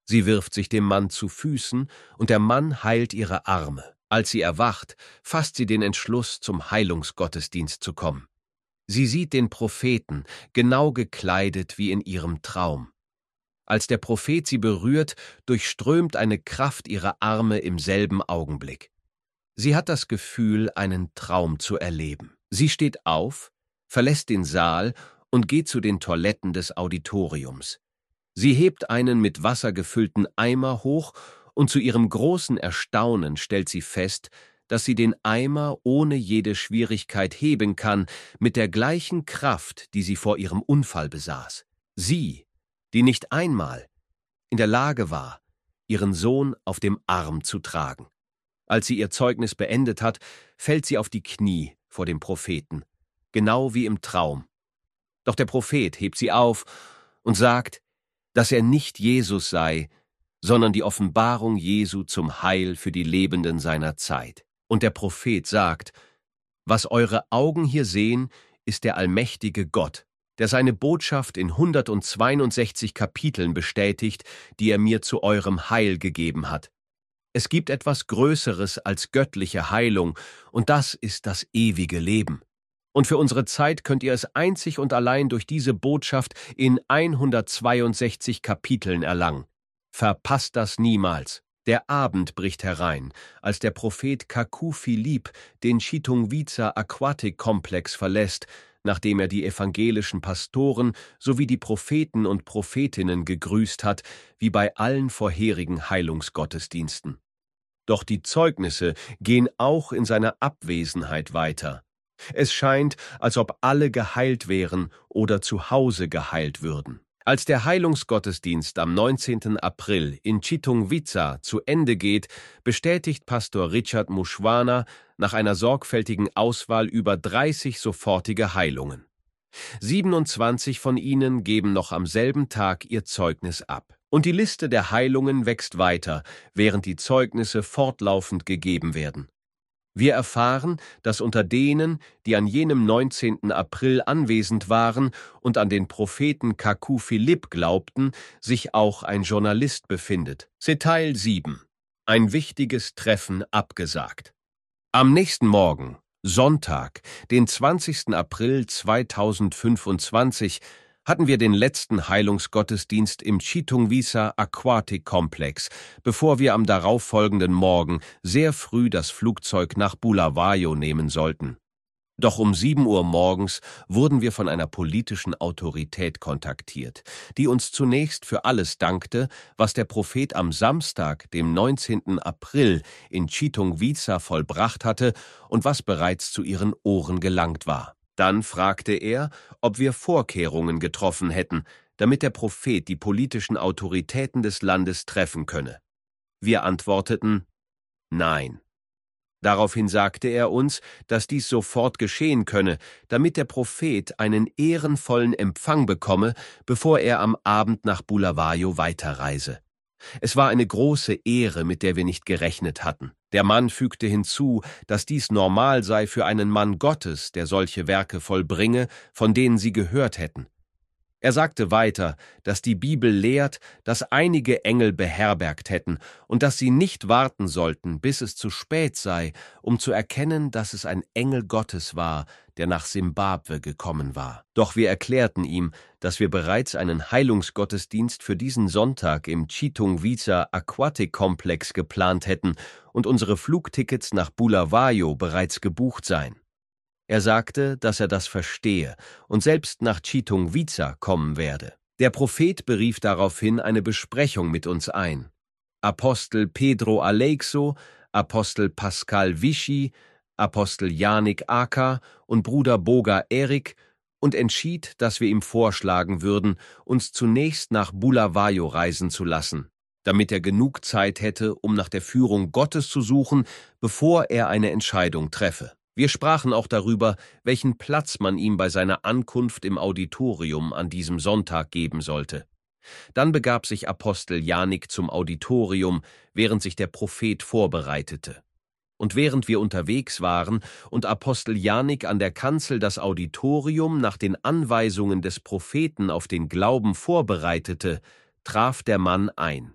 Sie wirft sich dem Mann zu Füßen, und der Mann heilt ihre Arme. Als sie erwacht, fasst sie den Entschluss, zum Heilungsgottesdienst zu kommen. Sie sieht den Propheten, genau gekleidet wie in ihrem Traum. Als der Prophet sie berührt, durchströmt eine Kraft ihre Arme im selben Augenblick. Sie hat das Gefühl, einen Traum zu erleben. Sie steht auf, verlässt den Saal und geht zu den Toiletten des Auditoriums. Sie hebt einen mit Wasser gefüllten Eimer hoch, und zu ihrem großen Erstaunen stellt sie fest, dass sie den Eimer ohne jede Schwierigkeit heben kann, mit der gleichen Kraft, die sie vor ihrem Unfall besaß. Sie, die nicht einmal in der Lage war, ihren Sohn auf dem Arm zu tragen. Als sie ihr Zeugnis beendet hat, fällt sie auf die Knie vor dem Propheten, genau wie im Traum. Doch der Prophet hebt sie auf und sagt, dass er nicht Jesus sei, sondern die Offenbarung Jesu zum Heil für die Lebenden seiner Zeit. Und der Prophet sagt, was eure Augen hier sehen, ist der allmächtige Gott, der seine Botschaft in hundertzweiundsechzig Kapiteln bestätigt, die er mir zu eurem Heil gegeben hat. Es gibt etwas Größeres als göttliche Heilung, und das ist das ewige Leben. Und für unsere Zeit könnt ihr es einzig und allein durch diese Botschaft in hundertzweiundsechzig Kapiteln erlangen. Verpasst das niemals. Der Abend bricht herein, als der Prophet Kaku Philipp den Chitungwiza Aquatic Komplex verlässt, nachdem er die evangelischen Pastoren sowie die Propheten und Prophetinnen gegrüßt hat, wie bei allen vorherigen Heilungsgottesdiensten. Doch die Zeugnisse gehen auch in seiner Abwesenheit weiter. Es scheint, als ob alle geheilt wären oder zu Hause geheilt würden. Als der Heilungsgottesdienst am neunzehnten April in Chitungwiza zu Ende geht, bestätigt Pastor Richard Mushwana nach einer sorgfältigen Auswahl über dreißig sofortige Heilungen. siebenundzwanzig von ihnen geben noch am selben Tag ihr Zeugnis ab. Und die Liste der Heilungen wächst weiter, während die Zeugnisse fortlaufend gegeben werden. Wir erfahren, dass unter denen, die an jenem neunzehnten April anwesend waren und an den Propheten Kaku Philipp glaubten, sich auch ein Journalist befindet. Teil sieben. Ein wichtiges Treffen abgesagt. Am nächsten Morgen, Sonntag, den zwanzigsten April zweitausendfünfundzwanzig, hatten wir den letzten Heilungsgottesdienst im Chitungwiza Aquatic Komplex, bevor wir am darauffolgenden Morgen sehr früh das Flugzeug nach Bulawayo nehmen sollten. Doch um sieben Uhr morgens wurden wir von einer politischen Autorität kontaktiert, die uns zunächst für alles dankte, was der Prophet am Samstag, dem neunzehnten April, in Chitungwiza vollbracht hatte und was bereits zu ihren Ohren gelangt war. Dann fragte er, ob wir Vorkehrungen getroffen hätten, damit der Prophet die politischen Autoritäten des Landes treffen könne. Wir antworteten, nein. Daraufhin sagte er uns, dass dies sofort geschehen könne, damit der Prophet einen ehrenvollen Empfang bekomme, bevor er am Abend nach Bulawayo weiterreise. Es war eine große Ehre, mit der wir nicht gerechnet hatten. Der Mann fügte hinzu, dass dies normal sei für einen Mann Gottes, der solche Werke vollbringe, von denen sie gehört hätten. Er sagte weiter, dass die Bibel lehrt, dass einige Engel beherbergt hätten und dass sie nicht warten sollten, bis es zu spät sei, um zu erkennen, dass es ein Engel Gottes war, der nach Simbabwe gekommen war. Doch wir erklärten ihm, dass wir bereits einen Heilungsgottesdienst für diesen Sonntag im Chitungwiza Aquatic Komplex geplant hätten und unsere Flugtickets nach Bulawayo bereits gebucht seien. Er sagte, dass er das verstehe und selbst nach Chitungwiza kommen werde. Der Prophet berief daraufhin eine Besprechung mit uns ein. Apostel Pedro Aleixo, Apostel Pascal Vichy, Apostel Janik Aka und Bruder Boga Erik und entschied, dass wir ihm vorschlagen würden, uns zunächst nach Bulawayo reisen zu lassen, damit er genug Zeit hätte, um nach der Führung Gottes zu suchen, bevor er eine Entscheidung treffe. Wir sprachen auch darüber, welchen Platz man ihm bei seiner Ankunft im Auditorium an diesem Sonntag geben sollte. Dann begab sich Apostel Janik zum Auditorium, während sich der Prophet vorbereitete. Und während wir unterwegs waren und Apostel Janik an der Kanzel das Auditorium nach den Anweisungen des Propheten auf den Glauben vorbereitete, traf der Mann ein.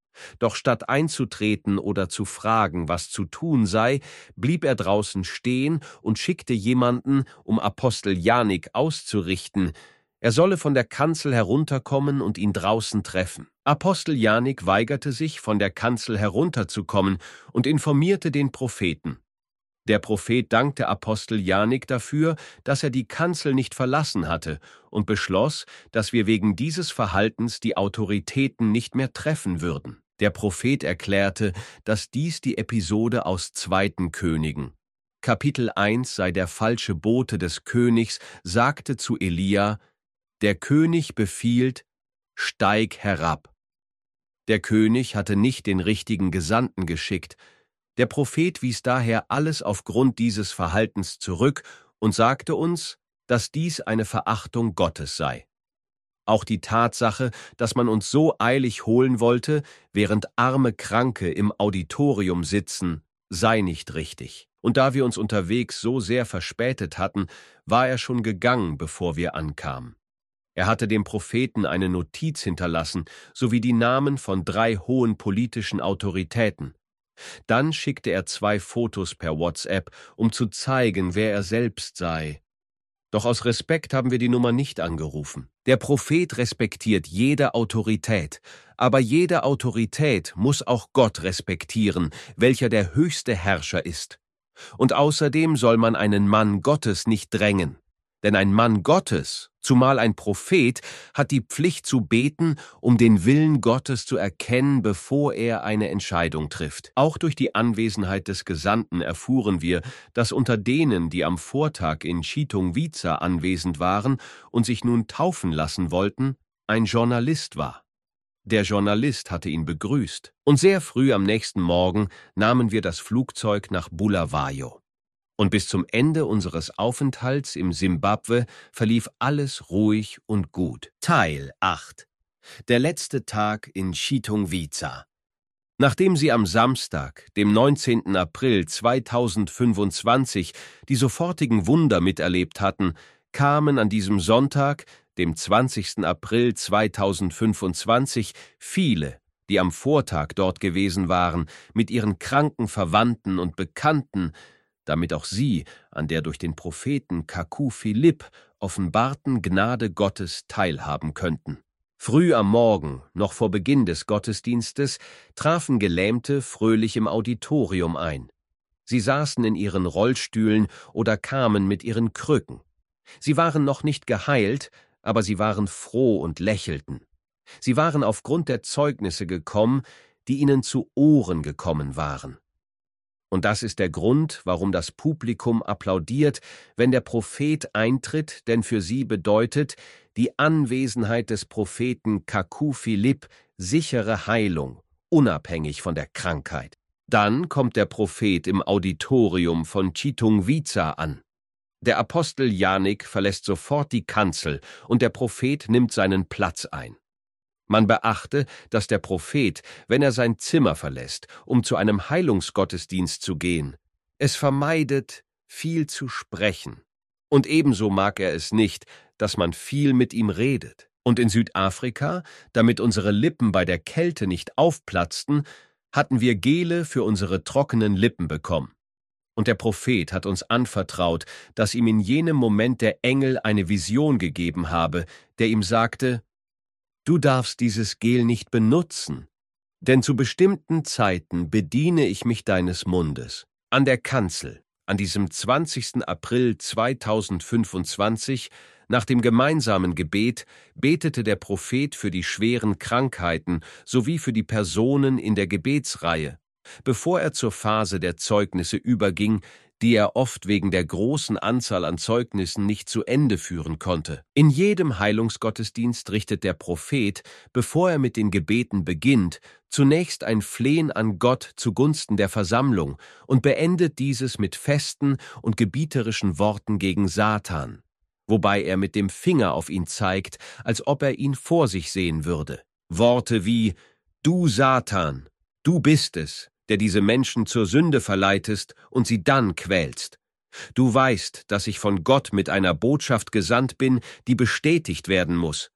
Doch statt einzutreten oder zu fragen, was zu tun sei, blieb er draußen stehen und schickte jemanden, um Apostel Janik auszurichten, er solle von der Kanzel herunterkommen und ihn draußen treffen. Apostel Janik weigerte sich, von der Kanzel herunterzukommen und informierte den Propheten. Der Prophet dankte Apostel Janik dafür, dass er die Kanzel nicht verlassen hatte und beschloss, dass wir wegen dieses Verhaltens die Autoritäten nicht mehr treffen würden. Der Prophet erklärte, dass dies die Episode aus Zweiten Königen. Kapitel eins sei der falsche Bote des Königs, sagte zu Elia: Der König befiehlt, steig herab. Der König hatte nicht den richtigen Gesandten geschickt. Der Prophet wies daher alles aufgrund dieses Verhaltens zurück und sagte uns, dass dies eine Verachtung Gottes sei. Auch die Tatsache, dass man uns so eilig holen wollte, während arme Kranke im Auditorium sitzen, sei nicht richtig. Und da wir uns unterwegs so sehr verspätet hatten, war er schon gegangen, bevor wir ankamen. Er hatte dem Propheten eine Notiz hinterlassen, sowie die Namen von drei hohen politischen Autoritäten. Dann schickte er zwei Fotos per WhatsApp, um zu zeigen, wer er selbst sei. Doch aus Respekt haben wir die Nummer nicht angerufen. Der Prophet respektiert jede Autorität, aber jede Autorität muss auch Gott respektieren, welcher der höchste Herrscher ist. Und außerdem soll man einen Mann Gottes nicht drängen. Denn ein Mann Gottes, zumal ein Prophet, hat die Pflicht zu beten, um den Willen Gottes zu erkennen, bevor er eine Entscheidung trifft. Auch durch die Anwesenheit des Gesandten erfuhren wir, dass unter denen, die am Vortag in Chitungwica anwesend waren und sich nun taufen lassen wollten, ein Journalist war. Der Journalist hatte ihn begrüßt. Und sehr früh am nächsten Morgen nahmen wir das Flugzeug nach Bulawayo. Und bis zum Ende unseres Aufenthalts im Simbabwe verlief alles ruhig und gut. Teil acht. Der letzte Tag in Chitungwica. Nachdem sie am Samstag, dem neunzehnten April zweitausendfünfundzwanzig, die sofortigen Wunder miterlebt hatten, kamen an diesem Sonntag, dem zwanzigsten April zweitausendfünfundzwanzig, viele, die am Vortag dort gewesen waren, mit ihren kranken Verwandten und Bekannten, damit auch sie an der durch den Propheten Kaku Philipp offenbarten Gnade Gottes teilhaben könnten. Früh am Morgen, noch vor Beginn des Gottesdienstes, trafen Gelähmte fröhlich im Auditorium ein. Sie saßen in ihren Rollstühlen oder kamen mit ihren Krücken. Sie waren noch nicht geheilt, aber sie waren froh und lächelten. Sie waren aufgrund der Zeugnisse gekommen, die ihnen zu Ohren gekommen waren. Und das ist der Grund, warum das Publikum applaudiert, wenn der Prophet eintritt, denn für sie bedeutet die Anwesenheit des Propheten Kaku Philipp sichere Heilung, unabhängig von der Krankheit. Dann kommt der Prophet im Auditorium von Chitungwica an. Der Apostel Janik verlässt sofort die Kanzel und der Prophet nimmt seinen Platz ein. Man beachte, dass der Prophet, wenn er sein Zimmer verlässt, um zu einem Heilungsgottesdienst zu gehen, es vermeidet, viel zu sprechen. Und ebenso mag er es nicht, dass man viel mit ihm redet. Und in Südafrika, damit unsere Lippen bei der Kälte nicht aufplatzten, hatten wir Gele für unsere trockenen Lippen bekommen. Und der Prophet hat uns anvertraut, dass ihm in jenem Moment der Engel eine Vision gegeben habe, der ihm sagte: Du darfst dieses Gel nicht benutzen, denn zu bestimmten Zeiten bediene ich mich deines Mundes. An der Kanzel, an diesem zwanzigsten April zweitausendfünfundzwanzig, nach dem gemeinsamen Gebet, betete der Prophet für die schweren Krankheiten sowie für die Personen in der Gebetsreihe, bevor er zur Phase der Zeugnisse überging, die er oft wegen der großen Anzahl an Zeugnissen nicht zu Ende führen konnte. In jedem Heilungsgottesdienst richtet der Prophet, bevor er mit den Gebeten beginnt, zunächst ein Flehen an Gott zugunsten der Versammlung und beendet dieses mit festen und gebieterischen Worten gegen Satan, wobei er mit dem Finger auf ihn zeigt, als ob er ihn vor sich sehen würde. Worte wie: Du Satan, du bist es, der diese Menschen zur Sünde verleitest und sie dann quälst. Du weißt, dass ich von Gott mit einer Botschaft gesandt bin, die bestätigt werden muss.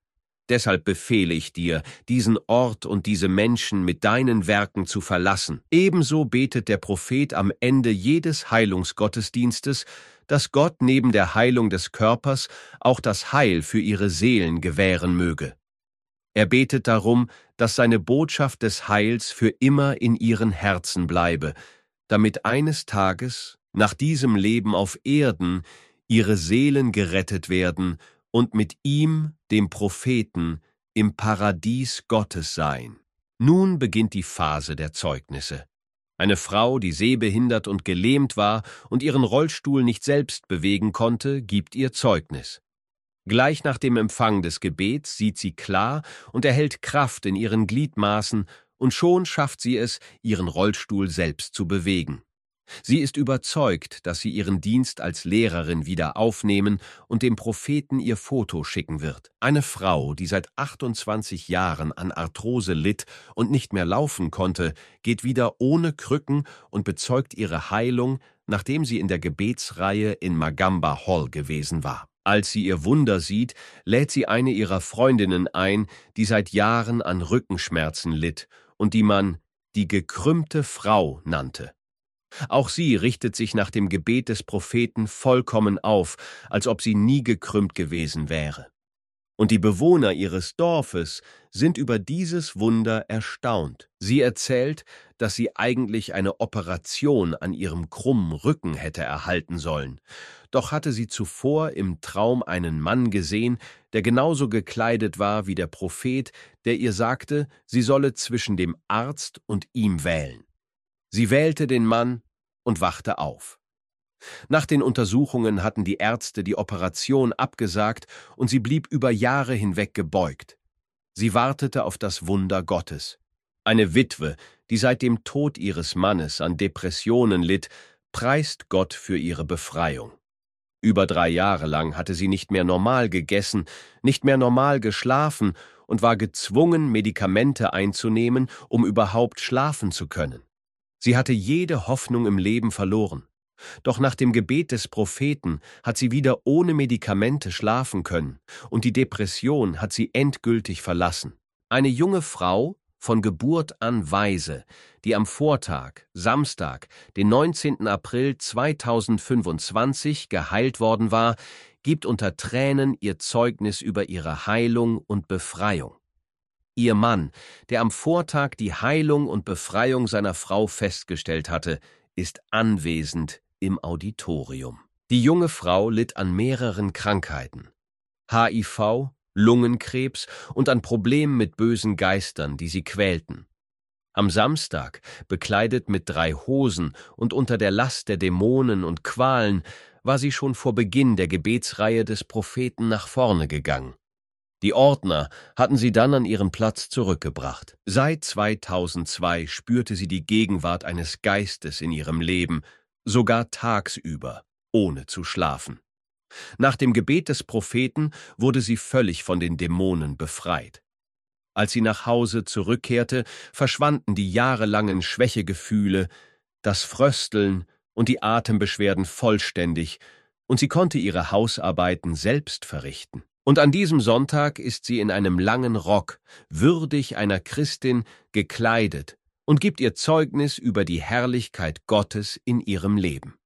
Deshalb befehle ich dir, diesen Ort und diese Menschen mit deinen Werken zu verlassen. Ebenso betet der Prophet am Ende jedes Heilungsgottesdienstes, dass Gott neben der Heilung des Körpers auch das Heil für ihre Seelen gewähren möge. Er betet darum, dass seine Botschaft des Heils für immer in ihren Herzen bleibe, damit eines Tages, nach diesem Leben auf Erden, ihre Seelen gerettet werden und mit ihm, dem Propheten, im Paradies Gottes seien. Nun beginnt die Phase der Zeugnisse. Eine Frau, die sehbehindert und gelähmt war und ihren Rollstuhl nicht selbst bewegen konnte, gibt ihr Zeugnis. Gleich nach dem Empfang des Gebets sieht sie klar und erhält Kraft in ihren Gliedmaßen, und schon schafft sie es, ihren Rollstuhl selbst zu bewegen. Sie ist überzeugt, dass sie ihren Dienst als Lehrerin wieder aufnehmen und dem Propheten ihr Foto schicken wird. Eine Frau, die seit achtundzwanzig Jahren an Arthrose litt und nicht mehr laufen konnte, geht wieder ohne Krücken und bezeugt ihre Heilung, nachdem sie in der Gebetsreihe in Magamba Hall gewesen war. Als sie ihr Wunder sieht, lädt sie eine ihrer Freundinnen ein, die seit Jahren an Rückenschmerzen litt und die man die gekrümmte Frau nannte. Auch sie richtet sich nach dem Gebet des Propheten vollkommen auf, als ob sie nie gekrümmt gewesen wäre. Und die Bewohner ihres Dorfes sind über dieses Wunder erstaunt. Sie erzählt, dass sie eigentlich eine Operation an ihrem krummen Rücken hätte erhalten sollen. Doch hatte sie zuvor im Traum einen Mann gesehen, der genauso gekleidet war wie der Prophet, der ihr sagte, sie solle zwischen dem Arzt und ihm wählen. Sie wählte den Mann und wachte auf. Nach den Untersuchungen hatten die Ärzte die Operation abgesagt und sie blieb über Jahre hinweg gebeugt. Sie wartete auf das Wunder Gottes. Eine Witwe, die seit dem Tod ihres Mannes an Depressionen litt, preist Gott für ihre Befreiung. Über drei Jahre lang hatte sie nicht mehr normal gegessen, nicht mehr normal geschlafen und war gezwungen, Medikamente einzunehmen, um überhaupt schlafen zu können. Sie hatte jede Hoffnung im Leben verloren. Doch nach dem Gebet des Propheten hat sie wieder ohne Medikamente schlafen können und die Depression hat sie endgültig verlassen. Eine junge Frau, von Geburt an weise, die am Vortag, Samstag, den neunzehnten April zweitausendfünfundzwanzig geheilt worden war, gibt unter Tränen ihr Zeugnis über ihre Heilung und Befreiung. Ihr Mann, der am Vortag die Heilung und Befreiung seiner Frau festgestellt hatte, ist anwesend im Auditorium. Die junge Frau litt an mehreren Krankheiten: H I V, Lungenkrebs und an Problemen mit bösen Geistern, die sie quälten. Am Samstag, bekleidet mit drei Hosen und unter der Last der Dämonen und Qualen, war sie schon vor Beginn der Gebetsreihe des Propheten nach vorne gegangen. Die Ordner hatten sie dann an ihren Platz zurückgebracht. Seit zweitausendzwei spürte sie die Gegenwart eines Geistes in ihrem Leben, sogar tagsüber, ohne zu schlafen. Nach dem Gebet des Propheten wurde sie völlig von den Dämonen befreit. Als sie nach Hause zurückkehrte, verschwanden die jahrelangen Schwächegefühle, das Frösteln und die Atembeschwerden vollständig, und sie konnte ihre Hausarbeiten selbst verrichten. Und an diesem Sonntag ist sie in einem langen Rock, würdig einer Christin, gekleidet und gibt ihr Zeugnis über die Herrlichkeit Gottes in ihrem Leben.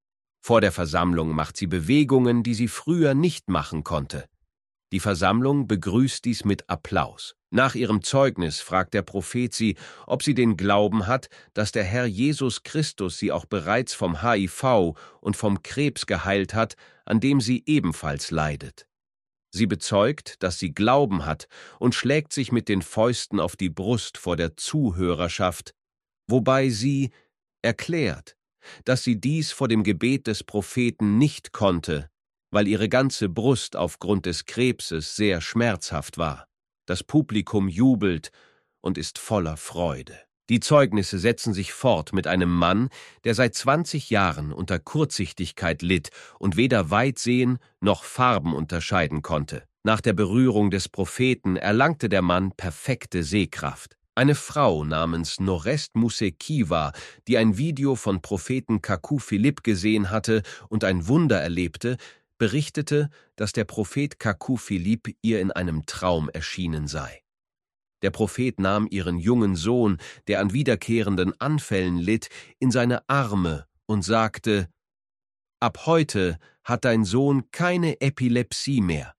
Vor der Versammlung macht sie Bewegungen, die sie früher nicht machen konnte. Die Versammlung begrüßt dies mit Applaus. Nach ihrem Zeugnis fragt der Prophet sie, ob sie den Glauben hat, dass der Herr Jesus Christus sie auch bereits vom H I V und vom Krebs geheilt hat, an dem sie ebenfalls leidet. Sie bezeugt, dass sie Glauben hat und schlägt sich mit den Fäusten auf die Brust vor der Zuhörerschaft, wobei sie erklärt, dass sie dies vor dem Gebet des Propheten nicht konnte, weil ihre ganze Brust aufgrund des Krebses sehr schmerzhaft war. Das Publikum jubelt und ist voller Freude. Die Zeugnisse setzen sich fort mit einem Mann, der seit zwanzig Jahren unter Kurzsichtigkeit litt und weder Weitsehen noch Farben unterscheiden konnte. Nach der Berührung des Propheten erlangte der Mann perfekte Sehkraft. Eine Frau namens Norest Musekiwa, die ein Video von Propheten Kaku Philipp gesehen hatte und ein Wunder erlebte, berichtete, dass der Prophet Kaku Philippe ihr in einem Traum erschienen sei. Der Prophet nahm ihren jungen Sohn, der an wiederkehrenden Anfällen litt, in seine Arme und sagte: »Ab heute hat dein Sohn keine Epilepsie mehr.«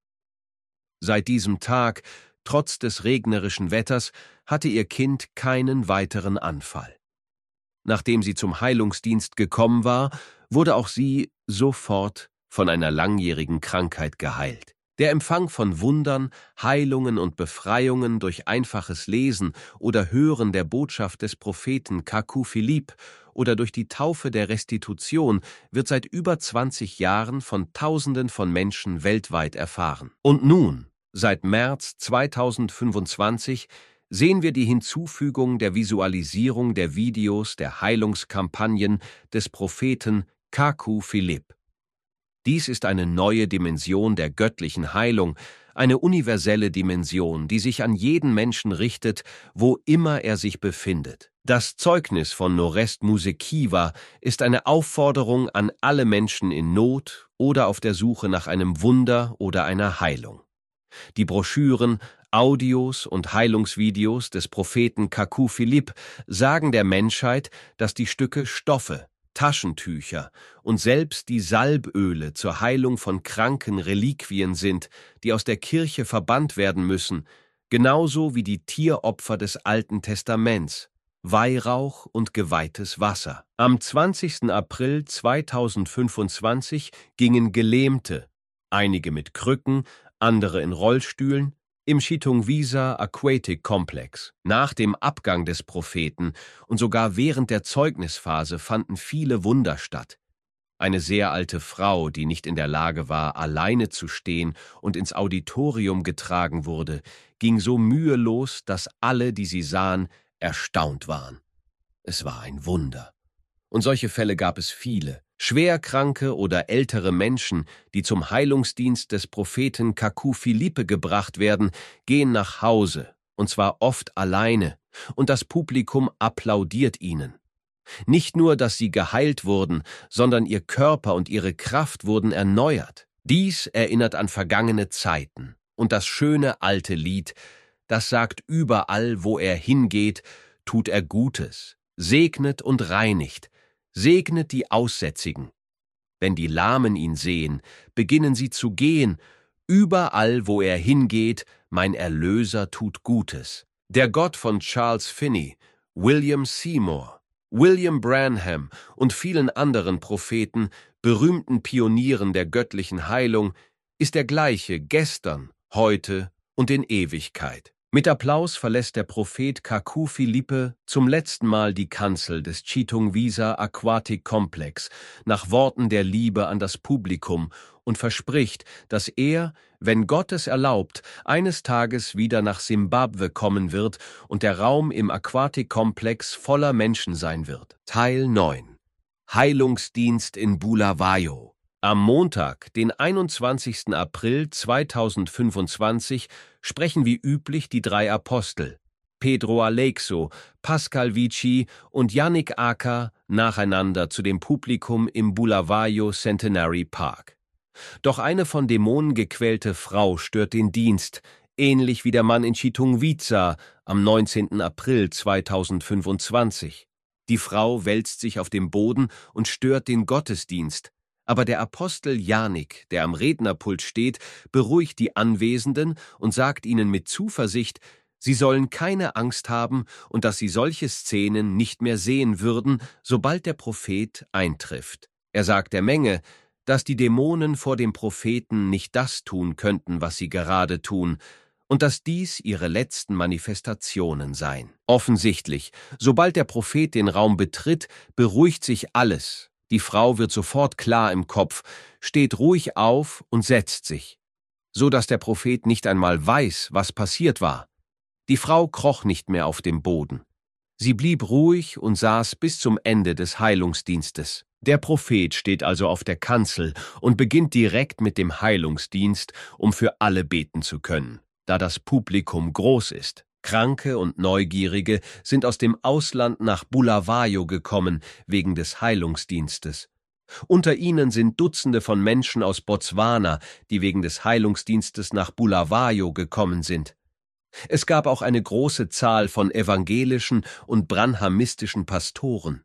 Seit diesem Tag, trotz des regnerischen Wetters, hatte ihr Kind keinen weiteren Anfall. Nachdem sie zum Heilungsdienst gekommen war, wurde auch sie sofort von einer langjährigen Krankheit geheilt. Der Empfang von Wundern, Heilungen und Befreiungen durch einfaches Lesen oder Hören der Botschaft des Propheten Kaku Philippe oder durch die Taufe der Restitution wird seit über zwanzig Jahren von Tausenden von Menschen weltweit erfahren. Und nun, seit März zweitausendfünfundzwanzig, sehen wir die Hinzufügung der Visualisierung der Videos der Heilungskampagnen des Propheten Kaku Philippe. Dies ist eine neue Dimension der göttlichen Heilung, eine universelle Dimension, die sich an jeden Menschen richtet, wo immer er sich befindet. Das Zeugnis von Norest Musekiwa ist eine Aufforderung an alle Menschen in Not oder auf der Suche nach einem Wunder oder einer Heilung. Die Broschüren, Audios und Heilungsvideos des Propheten Kaku Philippe sagen der Menschheit, dass die Stücke Stoffe, Taschentücher und selbst die Salböle zur Heilung von kranken Reliquien sind, die aus der Kirche verbannt werden müssen, genauso wie die Tieropfer des Alten Testaments, Weihrauch und geweihtes Wasser. Am zwanzigsten April zweitausendfünfundzwanzig gingen Gelähmte, einige mit Krücken, andere in Rollstühlen, im Chitungwiza Aquatic Complex. Nach dem Abgang des Propheten und sogar während der Zeugnisphase fanden viele Wunder statt. Eine sehr alte Frau, die nicht in der Lage war, alleine zu stehen und ins Auditorium getragen wurde, ging so mühelos, dass alle, die sie sahen, erstaunt waren. Es war ein Wunder. Und solche Fälle gab es viele. Schwerkranke oder ältere Menschen, die zum Heilungsdienst des Propheten Kaku Philippe gebracht werden, gehen nach Hause, und zwar oft alleine, und das Publikum applaudiert ihnen. Nicht nur, dass sie geheilt wurden, sondern ihr Körper und ihre Kraft wurden erneuert. Dies erinnert an vergangene Zeiten, und das schöne alte Lied, das sagt überall, wo er hingeht, tut er Gutes, segnet und reinigt, segnet die Aussätzigen. Wenn die Lahmen ihn sehen, beginnen sie zu gehen. Überall, wo er hingeht, mein Erlöser tut Gutes. Der Gott von Charles Finney, William Seymour, William Branham und vielen anderen Propheten, berühmten Pionieren der göttlichen Heilung, ist der gleiche gestern, heute und in Ewigkeit. Mit Applaus verlässt der Prophet Kaku Philippe zum letzten Mal die Kanzel des Chitungwiza Aquatic Complex nach Worten der Liebe an das Publikum und verspricht, dass er, wenn Gott es erlaubt, eines Tages wieder nach Simbabwe kommen wird und der Raum im Aquatic Complex voller Menschen sein wird. Teil neun. Heilungsdienst in Bulawayo. Am Montag, den einundzwanzigsten April zweitausendfünfundzwanzig, sprechen wie üblich die drei Apostel, Pedro Aleixo, Pascal Vici und Yannick Aka, nacheinander zu dem Publikum im Bulawayo Centenary Park. Doch eine von Dämonen gequälte Frau stört den Dienst, ähnlich wie der Mann in Chitungwiza am neunzehnten April zweitausendfünfundzwanzig. Die Frau wälzt sich auf dem Boden und stört den Gottesdienst. Aber der Apostel Yannick, der am Rednerpult steht, beruhigt die Anwesenden und sagt ihnen mit Zuversicht, sie sollen keine Angst haben und dass sie solche Szenen nicht mehr sehen würden, sobald der Prophet eintrifft. Er sagt der Menge, dass die Dämonen vor dem Propheten nicht das tun könnten, was sie gerade tun, und dass dies ihre letzten Manifestationen seien. Offensichtlich, sobald der Prophet den Raum betritt, beruhigt sich alles. Die Frau wird sofort klar im Kopf, steht ruhig auf und setzt sich, so dass der Prophet nicht einmal weiß, was passiert war. Die Frau kroch nicht mehr auf dem Boden. Sie blieb ruhig und saß bis zum Ende des Heilungsdienstes. Der Prophet steht also auf der Kanzel und beginnt direkt mit dem Heilungsdienst, um für alle beten zu können, da das Publikum groß ist. Kranke und Neugierige sind aus dem Ausland nach Bulawayo gekommen wegen des Heilungsdienstes. Unter ihnen sind Dutzende von Menschen aus Botswana, die wegen des Heilungsdienstes nach Bulawayo gekommen sind. Es gab auch eine große Zahl von evangelischen und branhamistischen Pastoren.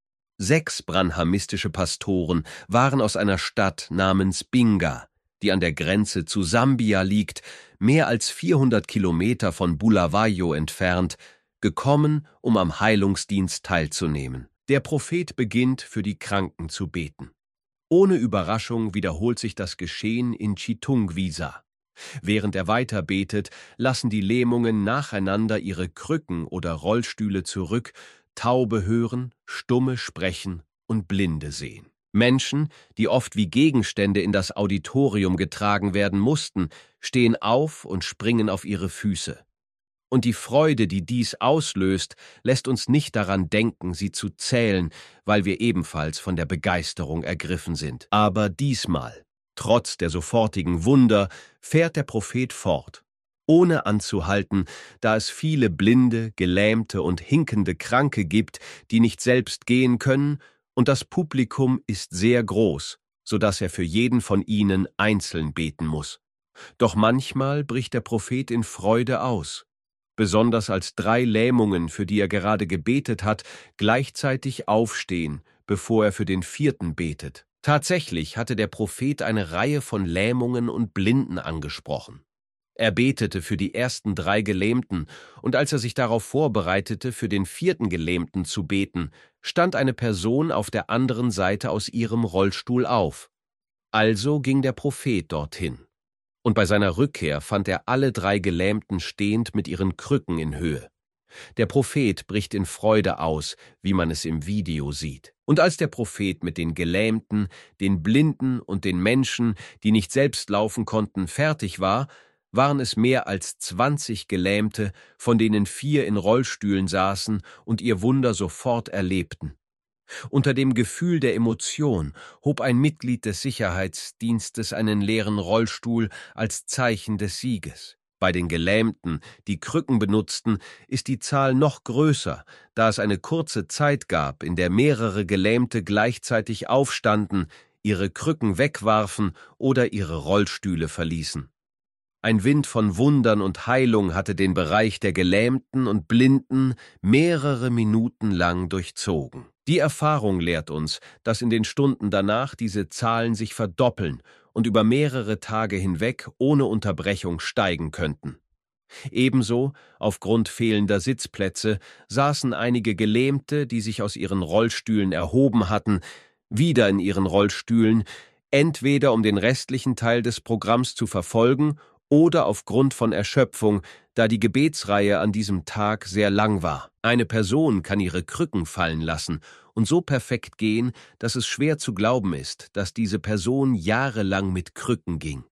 Sechs branhamistische Pastoren waren aus einer Stadt namens Binga, die an der Grenze zu Sambia liegt, mehr als vierhundert Kilometer von Bulawayo entfernt, gekommen, um am Heilungsdienst teilzunehmen. Der Prophet beginnt, für die Kranken zu beten. Ohne Überraschung wiederholt sich das Geschehen in Chitungwiza. Während er weiter betet, lassen die Lähmungen nacheinander ihre Krücken oder Rollstühle zurück, Taube hören, Stumme sprechen und Blinde sehen. Menschen, die oft wie Gegenstände in das Auditorium getragen werden mussten, stehen auf und springen auf ihre Füße. Und die Freude, die dies auslöst, lässt uns nicht daran denken, sie zu zählen, weil wir ebenfalls von der Begeisterung ergriffen sind. Aber diesmal, trotz der sofortigen Wunder, fährt der Prophet fort, ohne anzuhalten, da es viele blinde, gelähmte und hinkende Kranke gibt, die nicht selbst gehen können, und das Publikum ist sehr groß, so dass er für jeden von ihnen einzeln beten muss. Doch manchmal bricht der Prophet in Freude aus, besonders als drei Lähmungen, für die er gerade gebetet hat, gleichzeitig aufstehen, bevor er für den vierten betet. Tatsächlich hatte der Prophet eine Reihe von Lähmungen und Blinden angesprochen. Er betete für die ersten drei Gelähmten, und als er sich darauf vorbereitete, für den vierten Gelähmten zu beten, stand eine Person auf der anderen Seite aus ihrem Rollstuhl auf. Also ging der Prophet dorthin. Und bei seiner Rückkehr fand er alle drei Gelähmten stehend mit ihren Krücken in Höhe. Der Prophet bricht in Freude aus, wie man es im Video sieht. Und als der Prophet mit den Gelähmten, den Blinden und den Menschen, die nicht selbst laufen konnten, fertig war, waren es mehr als zwanzig Gelähmte, von denen vier in Rollstühlen saßen und ihr Wunder sofort erlebten. Unter dem Gefühl der Emotion hob ein Mitglied des Sicherheitsdienstes einen leeren Rollstuhl als Zeichen des Sieges. Bei den Gelähmten, die Krücken benutzten, ist die Zahl noch größer, da es eine kurze Zeit gab, in der mehrere Gelähmte gleichzeitig aufstanden, ihre Krücken wegwarfen oder ihre Rollstühle verließen. Ein Wind von Wundern und Heilung hatte den Bereich der Gelähmten und Blinden mehrere Minuten lang durchzogen. Die Erfahrung lehrt uns, dass in den Stunden danach diese Zahlen sich verdoppeln und über mehrere Tage hinweg ohne Unterbrechung steigen könnten. Ebenso, aufgrund fehlender Sitzplätze, saßen einige Gelähmte, die sich aus ihren Rollstühlen erhoben hatten, wieder in ihren Rollstühlen, entweder um den restlichen Teil des Programms zu verfolgen oder aufgrund von Erschöpfung, da die Gebetsreihe an diesem Tag sehr lang war. Eine Person kann ihre Krücken fallen lassen und so perfekt gehen, dass es schwer zu glauben ist, dass diese Person jahrelang mit Krücken ging.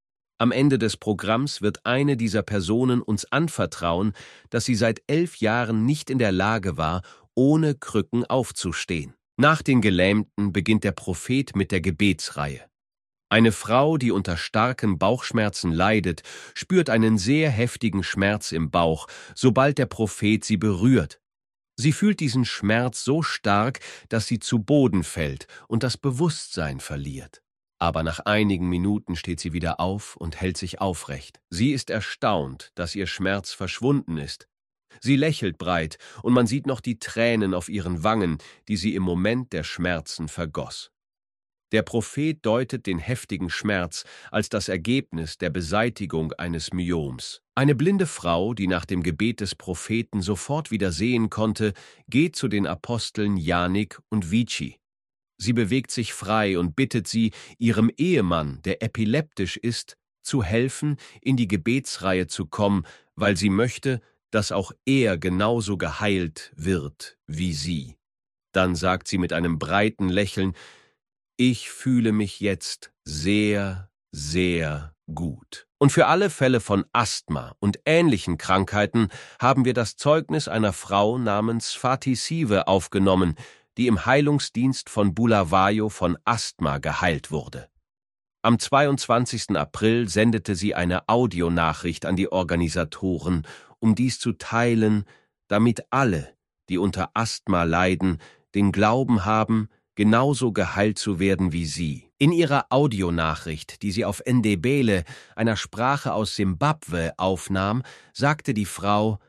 Am Ende des Programms wird eine dieser Personen uns anvertrauen, dass sie seit elf Jahren nicht in der Lage war, ohne Krücken aufzustehen. Nach den Gelähmten beginnt der Prophet mit der Gebetsreihe. Eine Frau, die unter starken Bauchschmerzen leidet, spürt einen sehr heftigen Schmerz im Bauch, sobald der Prophet sie berührt. Sie fühlt diesen Schmerz so stark, dass sie zu Boden fällt und das Bewusstsein verliert. Aber nach einigen Minuten steht sie wieder auf und hält sich aufrecht. Sie ist erstaunt, dass ihr Schmerz verschwunden ist. Sie lächelt breit und man sieht noch die Tränen auf ihren Wangen, die sie im Moment der Schmerzen vergoss. Der Prophet deutet den heftigen Schmerz als das Ergebnis der Beseitigung eines Myoms. Eine blinde Frau, die nach dem Gebet des Propheten sofort wieder sehen konnte, geht zu den Aposteln Janik und Vici. Sie bewegt sich frei und bittet sie, ihrem Ehemann, der epileptisch ist, zu helfen, in die Gebetsreihe zu kommen, weil sie möchte, dass auch er genauso geheilt wird wie sie. Dann sagt sie mit einem breiten Lächeln: Ich fühle mich jetzt sehr, sehr gut. Und für alle Fälle von Asthma und ähnlichen Krankheiten haben wir das Zeugnis einer Frau namens Fatih Sive aufgenommen, die im Heilungsdienst von Bulawayo von Asthma geheilt wurde. Am zweiundzwanzigsten April sendete sie eine Audionachricht an die Organisatoren, um dies zu teilen, damit alle, die unter Asthma leiden, den Glauben haben, genauso geheilt zu werden wie Sie. In ihrer Audionachricht, die sie auf Ndebele, einer Sprache aus Simbabwe, aufnahm, sagte die Frau: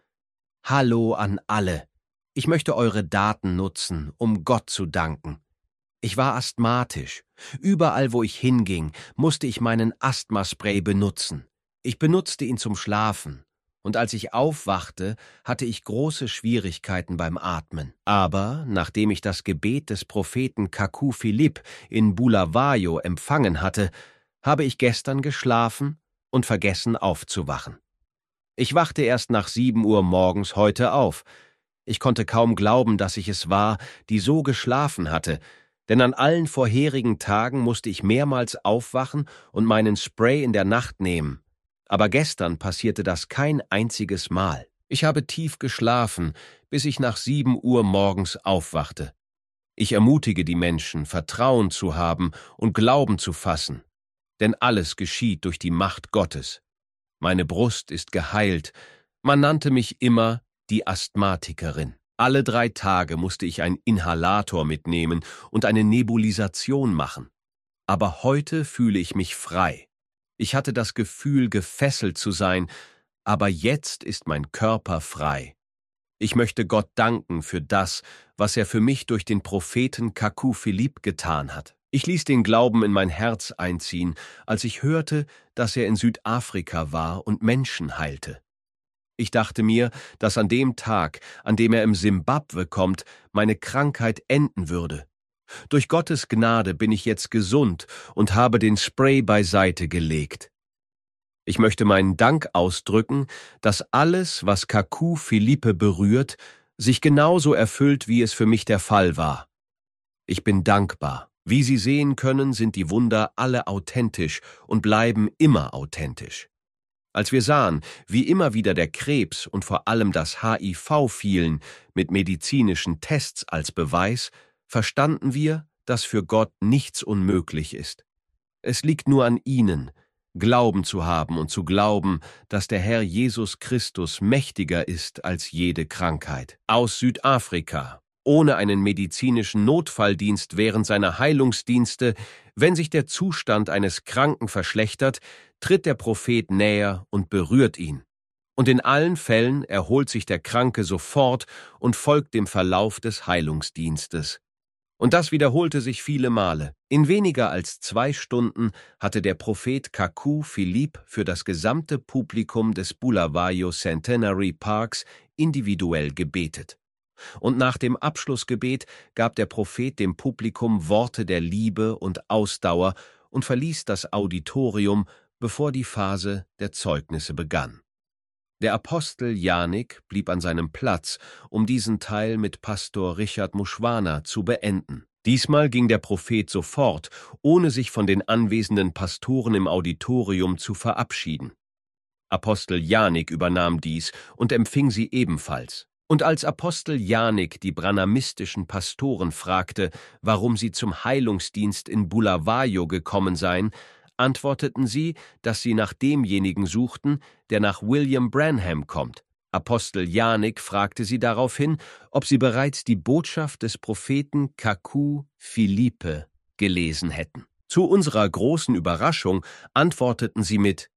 Hallo an alle. Ich möchte eure Daten nutzen, um Gott zu danken. Ich war asthmatisch. Überall, wo ich hinging, musste ich meinen Asthmaspray benutzen. Ich benutzte ihn zum Schlafen. Und als ich aufwachte, hatte ich große Schwierigkeiten beim Atmen. Aber nachdem ich das Gebet des Propheten Kaku Philipp in Bulawayo empfangen hatte, habe ich gestern geschlafen und vergessen aufzuwachen. Ich wachte erst nach sieben Uhr morgens heute auf. Ich konnte kaum glauben, dass ich es war, die so geschlafen hatte, denn an allen vorherigen Tagen musste ich mehrmals aufwachen und meinen Spray in der Nacht nehmen. Aber gestern passierte das kein einziges Mal. Ich habe tief geschlafen, bis ich nach sieben Uhr morgens aufwachte. Ich ermutige die Menschen, Vertrauen zu haben und Glauben zu fassen, denn alles geschieht durch die Macht Gottes. Meine Brust ist geheilt. Man nannte mich immer die Asthmatikerin. Alle drei Tage musste ich einen Inhalator mitnehmen und eine Nebulisation machen. Aber heute fühle ich mich frei. Ich hatte das Gefühl, gefesselt zu sein, aber jetzt ist mein Körper frei. Ich möchte Gott danken für das, was er für mich durch den Propheten Kaku Philipp getan hat. Ich ließ den Glauben in mein Herz einziehen, als ich hörte, dass er in Südafrika war und Menschen heilte. Ich dachte mir, dass an dem Tag, an dem er im Simbabwe kommt, meine Krankheit enden würde. Durch Gottes Gnade bin ich jetzt gesund und habe den Spray beiseite gelegt. Ich möchte meinen Dank ausdrücken, dass alles, was Kaku Philippe berührt, sich genauso erfüllt, wie es für mich der Fall war. Ich bin dankbar. Wie Sie sehen können, sind die Wunder alle authentisch und bleiben immer authentisch. Als wir sahen, wie immer wieder der Krebs und vor allem das H I V fielen, mit medizinischen Tests als Beweis, verstanden wir, dass für Gott nichts unmöglich ist. Es liegt nur an Ihnen, Glauben zu haben und zu glauben, dass der Herr Jesus Christus mächtiger ist als jede Krankheit. Aus Südafrika, ohne einen medizinischen Notfalldienst während seiner Heilungsdienste, wenn sich der Zustand eines Kranken verschlechtert, tritt der Prophet näher und berührt ihn. Und in allen Fällen erholt sich der Kranke sofort und folgt dem Verlauf des Heilungsdienstes. Und das wiederholte sich viele Male. In weniger als zwei Stunden hatte der Prophet Kaku Philipp für das gesamte Publikum des Bulawayo Centenary Parks individuell gebetet. Und nach dem Abschlussgebet gab der Prophet dem Publikum Worte der Liebe und Ausdauer und verließ das Auditorium, bevor die Phase der Zeugnisse begann. Der Apostel Janik blieb an seinem Platz, um diesen Teil mit Pastor Richard Mushwana zu beenden. Diesmal ging der Prophet sofort, ohne sich von den anwesenden Pastoren im Auditorium zu verabschieden. Apostel Janik übernahm dies und empfing sie ebenfalls. Und als Apostel Janik die branhamistischen Pastoren fragte, warum sie zum Heilungsdienst in Bulawayo gekommen seien, antworteten sie, dass sie nach demjenigen suchten, der nach William Branham kommt. Apostel Janik fragte sie daraufhin, ob sie bereits die Botschaft des Propheten Kaku Philippe gelesen hätten. Zu unserer großen Überraschung antworteten sie mit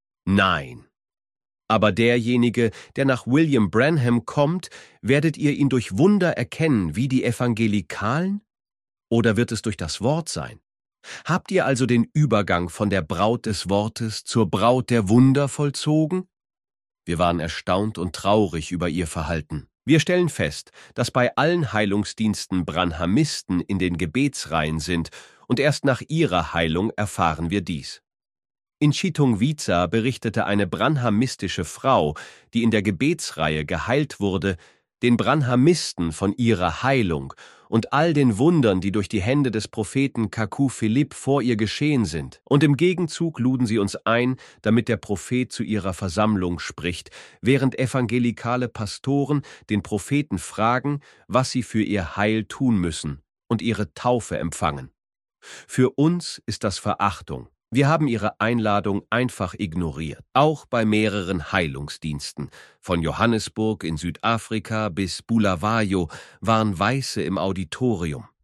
Nein. Aber derjenige, der nach William Branham kommt, werdet ihr ihn durch Wunder erkennen, wie die Evangelikalen? Oder wird es durch das Wort sein? Habt ihr also den Übergang von der Braut des Wortes zur Braut der Wunder vollzogen? Wir waren erstaunt und traurig über ihr Verhalten. Wir stellen fest, dass bei allen Heilungsdiensten Branhamisten in den Gebetsreihen sind, und erst nach ihrer Heilung erfahren wir dies. In Chitungwiza berichtete eine branhamistische Frau, die in der Gebetsreihe geheilt wurde, den Branhamisten von ihrer Heilung und all den Wundern, die durch die Hände des Propheten Kaku Philipp vor ihr geschehen sind. Und im Gegenzug luden sie uns ein, damit der Prophet zu ihrer Versammlung spricht, während evangelikale Pastoren den Propheten fragen, was sie für ihr Heil tun müssen und ihre Taufe empfangen. Für uns ist das Verachtung. Wir haben ihre Einladung einfach ignoriert, auch bei mehreren Heilungsdiensten. Von Johannesburg in Südafrika bis Bulawayo waren Weiße im Auditorium.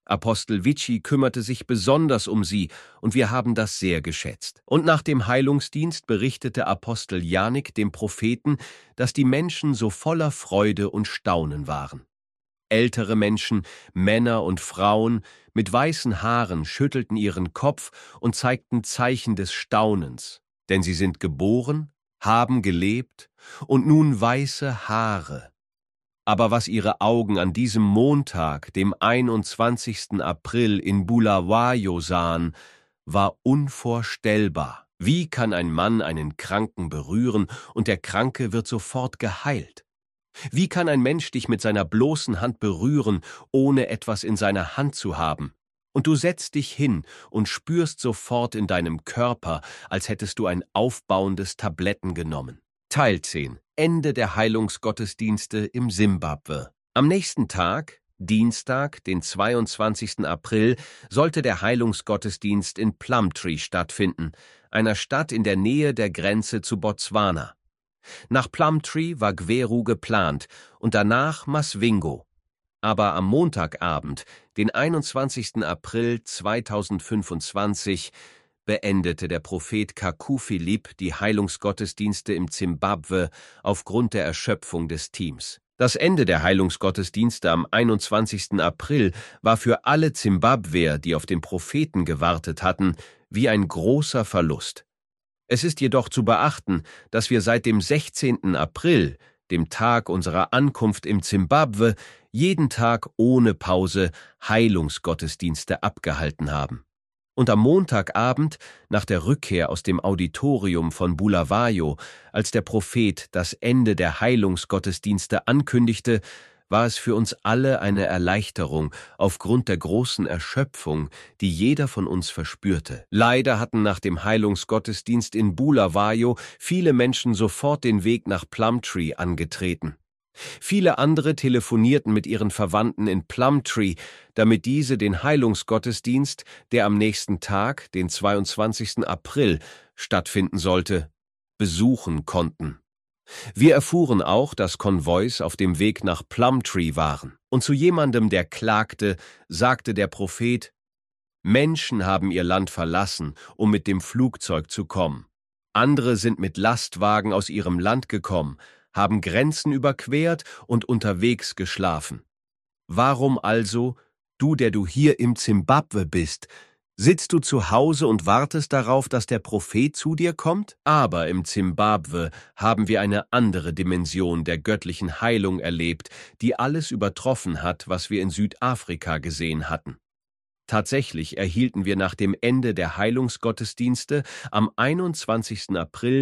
Apostel Vici kümmerte sich besonders um sie, und wir haben das sehr geschätzt. Und nach dem Heilungsdienst berichtete Apostel Janik dem Propheten, dass die Menschen so voller Freude und Staunen waren. Ältere Menschen, Männer und Frauen mit weißen Haaren schüttelten ihren Kopf und zeigten Zeichen des Staunens, denn sie sind geboren, haben gelebt und nun weiße Haare. Aber was ihre Augen an diesem Montag, dem einundzwanzigsten April in Bulawayo sahen, war unvorstellbar. Wie kann ein Mann einen Kranken berühren und der Kranke wird sofort geheilt? Wie kann ein Mensch dich mit seiner bloßen Hand berühren, ohne etwas in seiner Hand zu haben? Und du setzt dich hin und spürst sofort in deinem Körper, als hättest du ein aufbauendes Tabletten genommen. Teil zehn. Ende der Heilungsgottesdienste im Simbabwe. Am nächsten Tag, Dienstag, den zweiundzwanzigsten April, sollte der Heilungsgottesdienst in Plumtree stattfinden, einer Stadt in der Nähe der Grenze zu Botswana. Nach Plumtree war Gweru geplant und danach Masvingo. Aber am Montagabend, den einundzwanzigsten April zweitausendfünfundzwanzig, beendete der Prophet Kaku Philippe die Heilungsgottesdienste im Simbabwe aufgrund der Erschöpfung des Teams. Das Ende der Heilungsgottesdienste am einundzwanzigsten April war für alle Simbabweer, die auf den Propheten gewartet hatten, wie ein großer Verlust. Es ist jedoch zu beachten, dass wir seit dem sechzehnten April, dem Tag unserer Ankunft im Simbabwe, jeden Tag ohne Pause Heilungsgottesdienste abgehalten haben. Und am Montagabend, nach der Rückkehr aus dem Auditorium von Bulawayo, als der Prophet das Ende der Heilungsgottesdienste ankündigte, war es für uns alle eine Erleichterung aufgrund der großen Erschöpfung, die jeder von uns verspürte. Leider hatten nach dem Heilungsgottesdienst in Bulawayo viele Menschen sofort den Weg nach Plumtree angetreten. Viele andere telefonierten mit ihren Verwandten in Plumtree, damit diese den Heilungsgottesdienst, der am nächsten Tag, den zweiundzwanzigsten April, stattfinden sollte, besuchen konnten. Wir erfuhren auch, dass Konvois auf dem Weg nach Plumtree waren. Und zu jemandem, der klagte, sagte der Prophet: Menschen haben ihr Land verlassen, um mit dem Flugzeug zu kommen. Andere sind mit Lastwagen aus ihrem Land gekommen, haben Grenzen überquert und unterwegs geschlafen. Warum also, du, der du hier im Simbabwe bist, sitzt du zu Hause und wartest darauf, dass der Prophet zu dir kommt? Aber im Simbabwe haben wir eine andere Dimension der göttlichen Heilung erlebt, die alles übertroffen hat, was wir in Südafrika gesehen hatten. Tatsächlich erhielten wir nach dem Ende der Heilungsgottesdienste am einundzwanzigsten April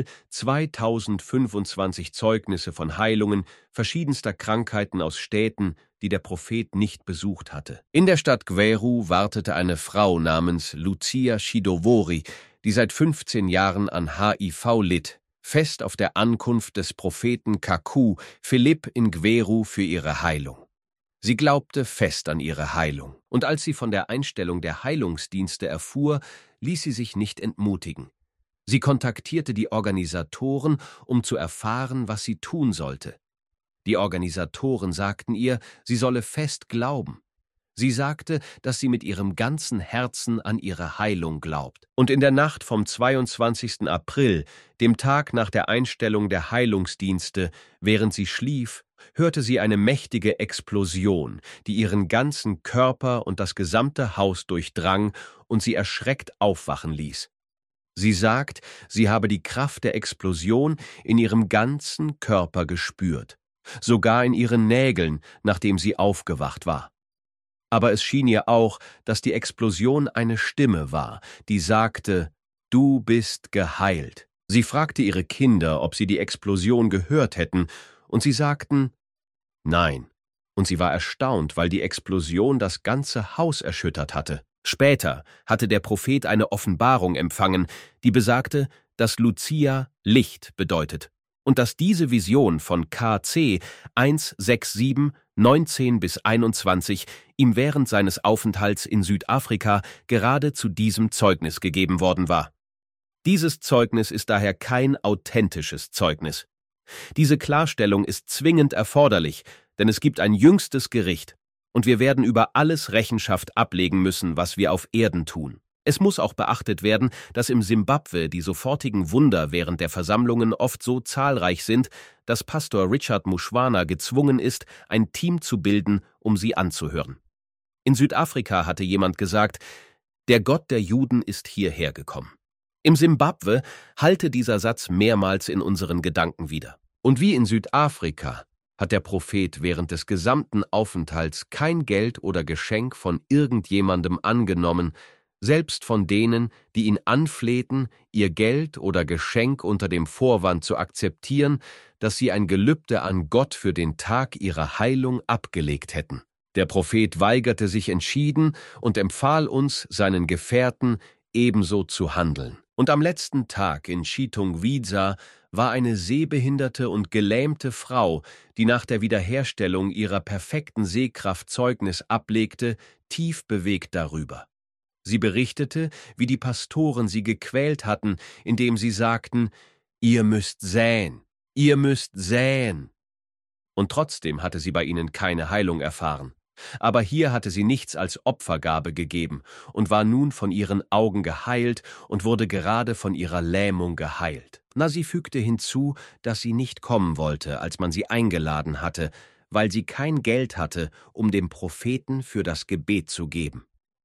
zweitausendfünfundzwanzig Zeugnisse von Heilungen verschiedenster Krankheiten aus Städten, die der Prophet nicht besucht hatte. In der Stadt Gweru wartete eine Frau namens Lucia Shidowori, die seit fünfzehn Jahren an H I V litt, fest auf der Ankunft des Propheten Kaku Philippe in Gweru für ihre Heilung. Sie glaubte fest an ihre Heilung, und als sie von der Einstellung der Heilungsdienste erfuhr, ließ sie sich nicht entmutigen. Sie kontaktierte die Organisatoren, um zu erfahren, was sie tun sollte. Die Organisatoren sagten ihr, sie solle fest glauben. Sie sagte, dass sie mit ihrem ganzen Herzen an ihre Heilung glaubt. Und in der Nacht vom zweiundzwanzigsten April, dem Tag nach der Einstellung der Heilungsdienste, während sie schlief, hörte sie eine mächtige Explosion, die ihren ganzen Körper und das gesamte Haus durchdrang und sie erschreckt aufwachen ließ. Sie sagt, sie habe die Kraft der Explosion in ihrem ganzen Körper gespürt, sogar in ihren Nägeln, nachdem sie aufgewacht war. Aber es schien ihr auch, dass die Explosion eine Stimme war, die sagte: »Du bist geheilt.« Sie fragte ihre Kinder, ob sie die Explosion gehört hätten, und sie sagten: »Nein.« Und sie war erstaunt, weil die Explosion das ganze Haus erschüttert hatte. Später hatte der Prophet eine Offenbarung empfangen, die besagte, dass Lucia Licht bedeutet und dass diese Vision von K C eins sechs sieben neunzehn bis einundzwanzig ihm während seines Aufenthalts in Südafrika gerade zu diesem Zeugnis gegeben worden war. Dieses Zeugnis ist daher kein authentisches Zeugnis. Diese Klarstellung ist zwingend erforderlich, denn es gibt ein jüngstes Gericht. Und wir werden über alles Rechenschaft ablegen müssen, was wir auf Erden tun. Es muss auch beachtet werden, dass im Simbabwe die sofortigen Wunder während der Versammlungen oft so zahlreich sind, dass Pastor Richard Mushwana gezwungen ist, ein Team zu bilden, um sie anzuhören. In Südafrika hatte jemand gesagt, der Gott der Juden ist hierher gekommen. Im Simbabwe hallte dieser Satz mehrmals in unseren Gedanken wieder. Und wie in Südafrika hat der Prophet während des gesamten Aufenthalts kein Geld oder Geschenk von irgendjemandem angenommen, selbst von denen, die ihn anflehten, ihr Geld oder Geschenk unter dem Vorwand zu akzeptieren, dass sie ein Gelübde an Gott für den Tag ihrer Heilung abgelegt hätten. Der Prophet weigerte sich entschieden und empfahl uns, seinen Gefährten, ebenso zu handeln. Und am letzten Tag in Chitungwiza war eine sehbehinderte und gelähmte Frau, die nach der Wiederherstellung ihrer perfekten Sehkraft Zeugnis ablegte, tief bewegt darüber. Sie berichtete, wie die Pastoren sie gequält hatten, indem sie sagten, »Ihr müsst säen, ihr müsst säen.« Und trotzdem hatte sie bei ihnen keine Heilung erfahren. Aber hier hatte sie nichts als Opfergabe gegeben und war nun von ihren Augen geheilt und wurde gerade von ihrer Lähmung geheilt. Na, sie fügte hinzu, dass sie nicht kommen wollte, als man sie eingeladen hatte, weil sie kein Geld hatte, um dem Propheten für das Gebet zu geben.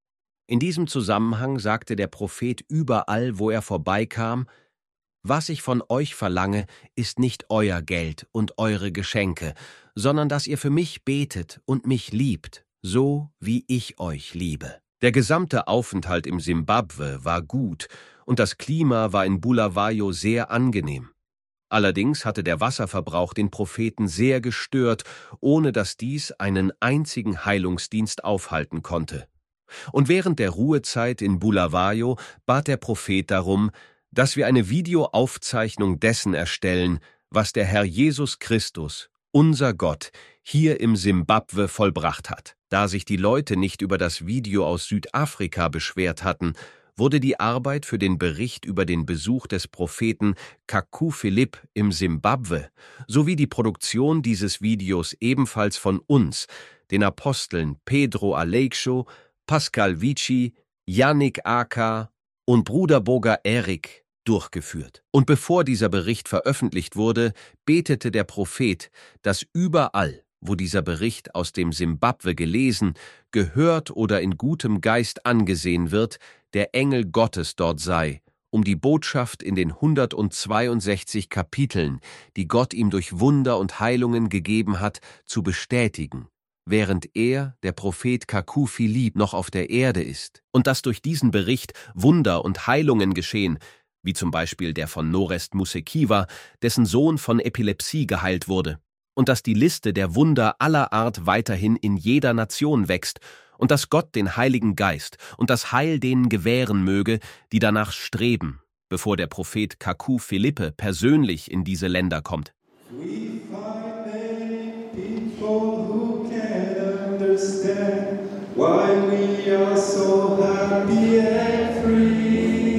In diesem Zusammenhang sagte der Prophet überall, wo er vorbeikam, »Was ich von euch verlange, ist nicht euer Geld und eure Geschenke, sondern dass ihr für mich betet und mich liebt, so wie ich euch liebe.« Der gesamte Aufenthalt im Simbabwe war gut und das Klima war in Bulawayo sehr angenehm. Allerdings hatte der Wasserverbrauch den Propheten sehr gestört, ohne dass dies einen einzigen Heilungsdienst aufhalten konnte. Und während der Ruhezeit in Bulawayo bat der Prophet darum, dass wir eine Videoaufzeichnung dessen erstellen, was der Herr Jesus Christus, unser Gott, hier im Simbabwe vollbracht hat. Da sich die Leute nicht über das Video aus Südafrika beschwert hatten, wurde die Arbeit für den Bericht über den Besuch des Propheten Kaku Philip im Simbabwe sowie die Produktion dieses Videos ebenfalls von uns, den Aposteln Pedro Aleixo, Pascal Vici, Yannick Aka und Bruder Boga Erik durchgeführt. Und bevor dieser Bericht veröffentlicht wurde, betete der Prophet, dass überall, wo dieser Bericht aus dem Simbabwe gelesen, gehört oder in gutem Geist angesehen wird, der Engel Gottes dort sei, um die Botschaft in den hundertzweiundsechzig Kapiteln, die Gott ihm durch Wunder und Heilungen gegeben hat, zu bestätigen, während er, der Prophet Kaku Philip, noch auf der Erde ist. Und dass durch diesen Bericht Wunder und Heilungen geschehen, wie zum Beispiel der von Norest Musekiwa, dessen Sohn von Epilepsie geheilt wurde. Und dass die Liste der Wunder aller Art weiterhin in jeder Nation wächst und dass Gott den Heiligen Geist und das Heil denen gewähren möge, die danach streben, bevor der Prophet Kaku Philippe persönlich in diese Länder kommt. We find many people who can't understand why we are so happy and free.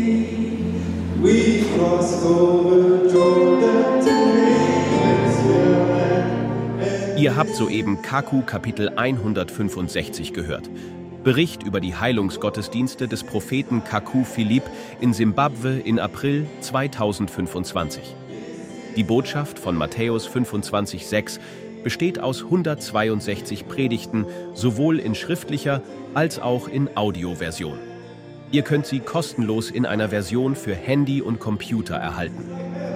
We crossed over Jordan to Ihr habt soeben Kaku Kapitel hundertfünfundsechzig gehört. Bericht über die Heilungsgottesdienste des Propheten Kaku Philip in Simbabwe in April zweitausendfünfundzwanzig. Die Botschaft von Matthäus fünfundzwanzig sechs besteht aus hundertzweiundsechzig Predigten, sowohl in schriftlicher als auch in Audioversion. Ihr könnt sie kostenlos in einer Version für Handy und Computer erhalten.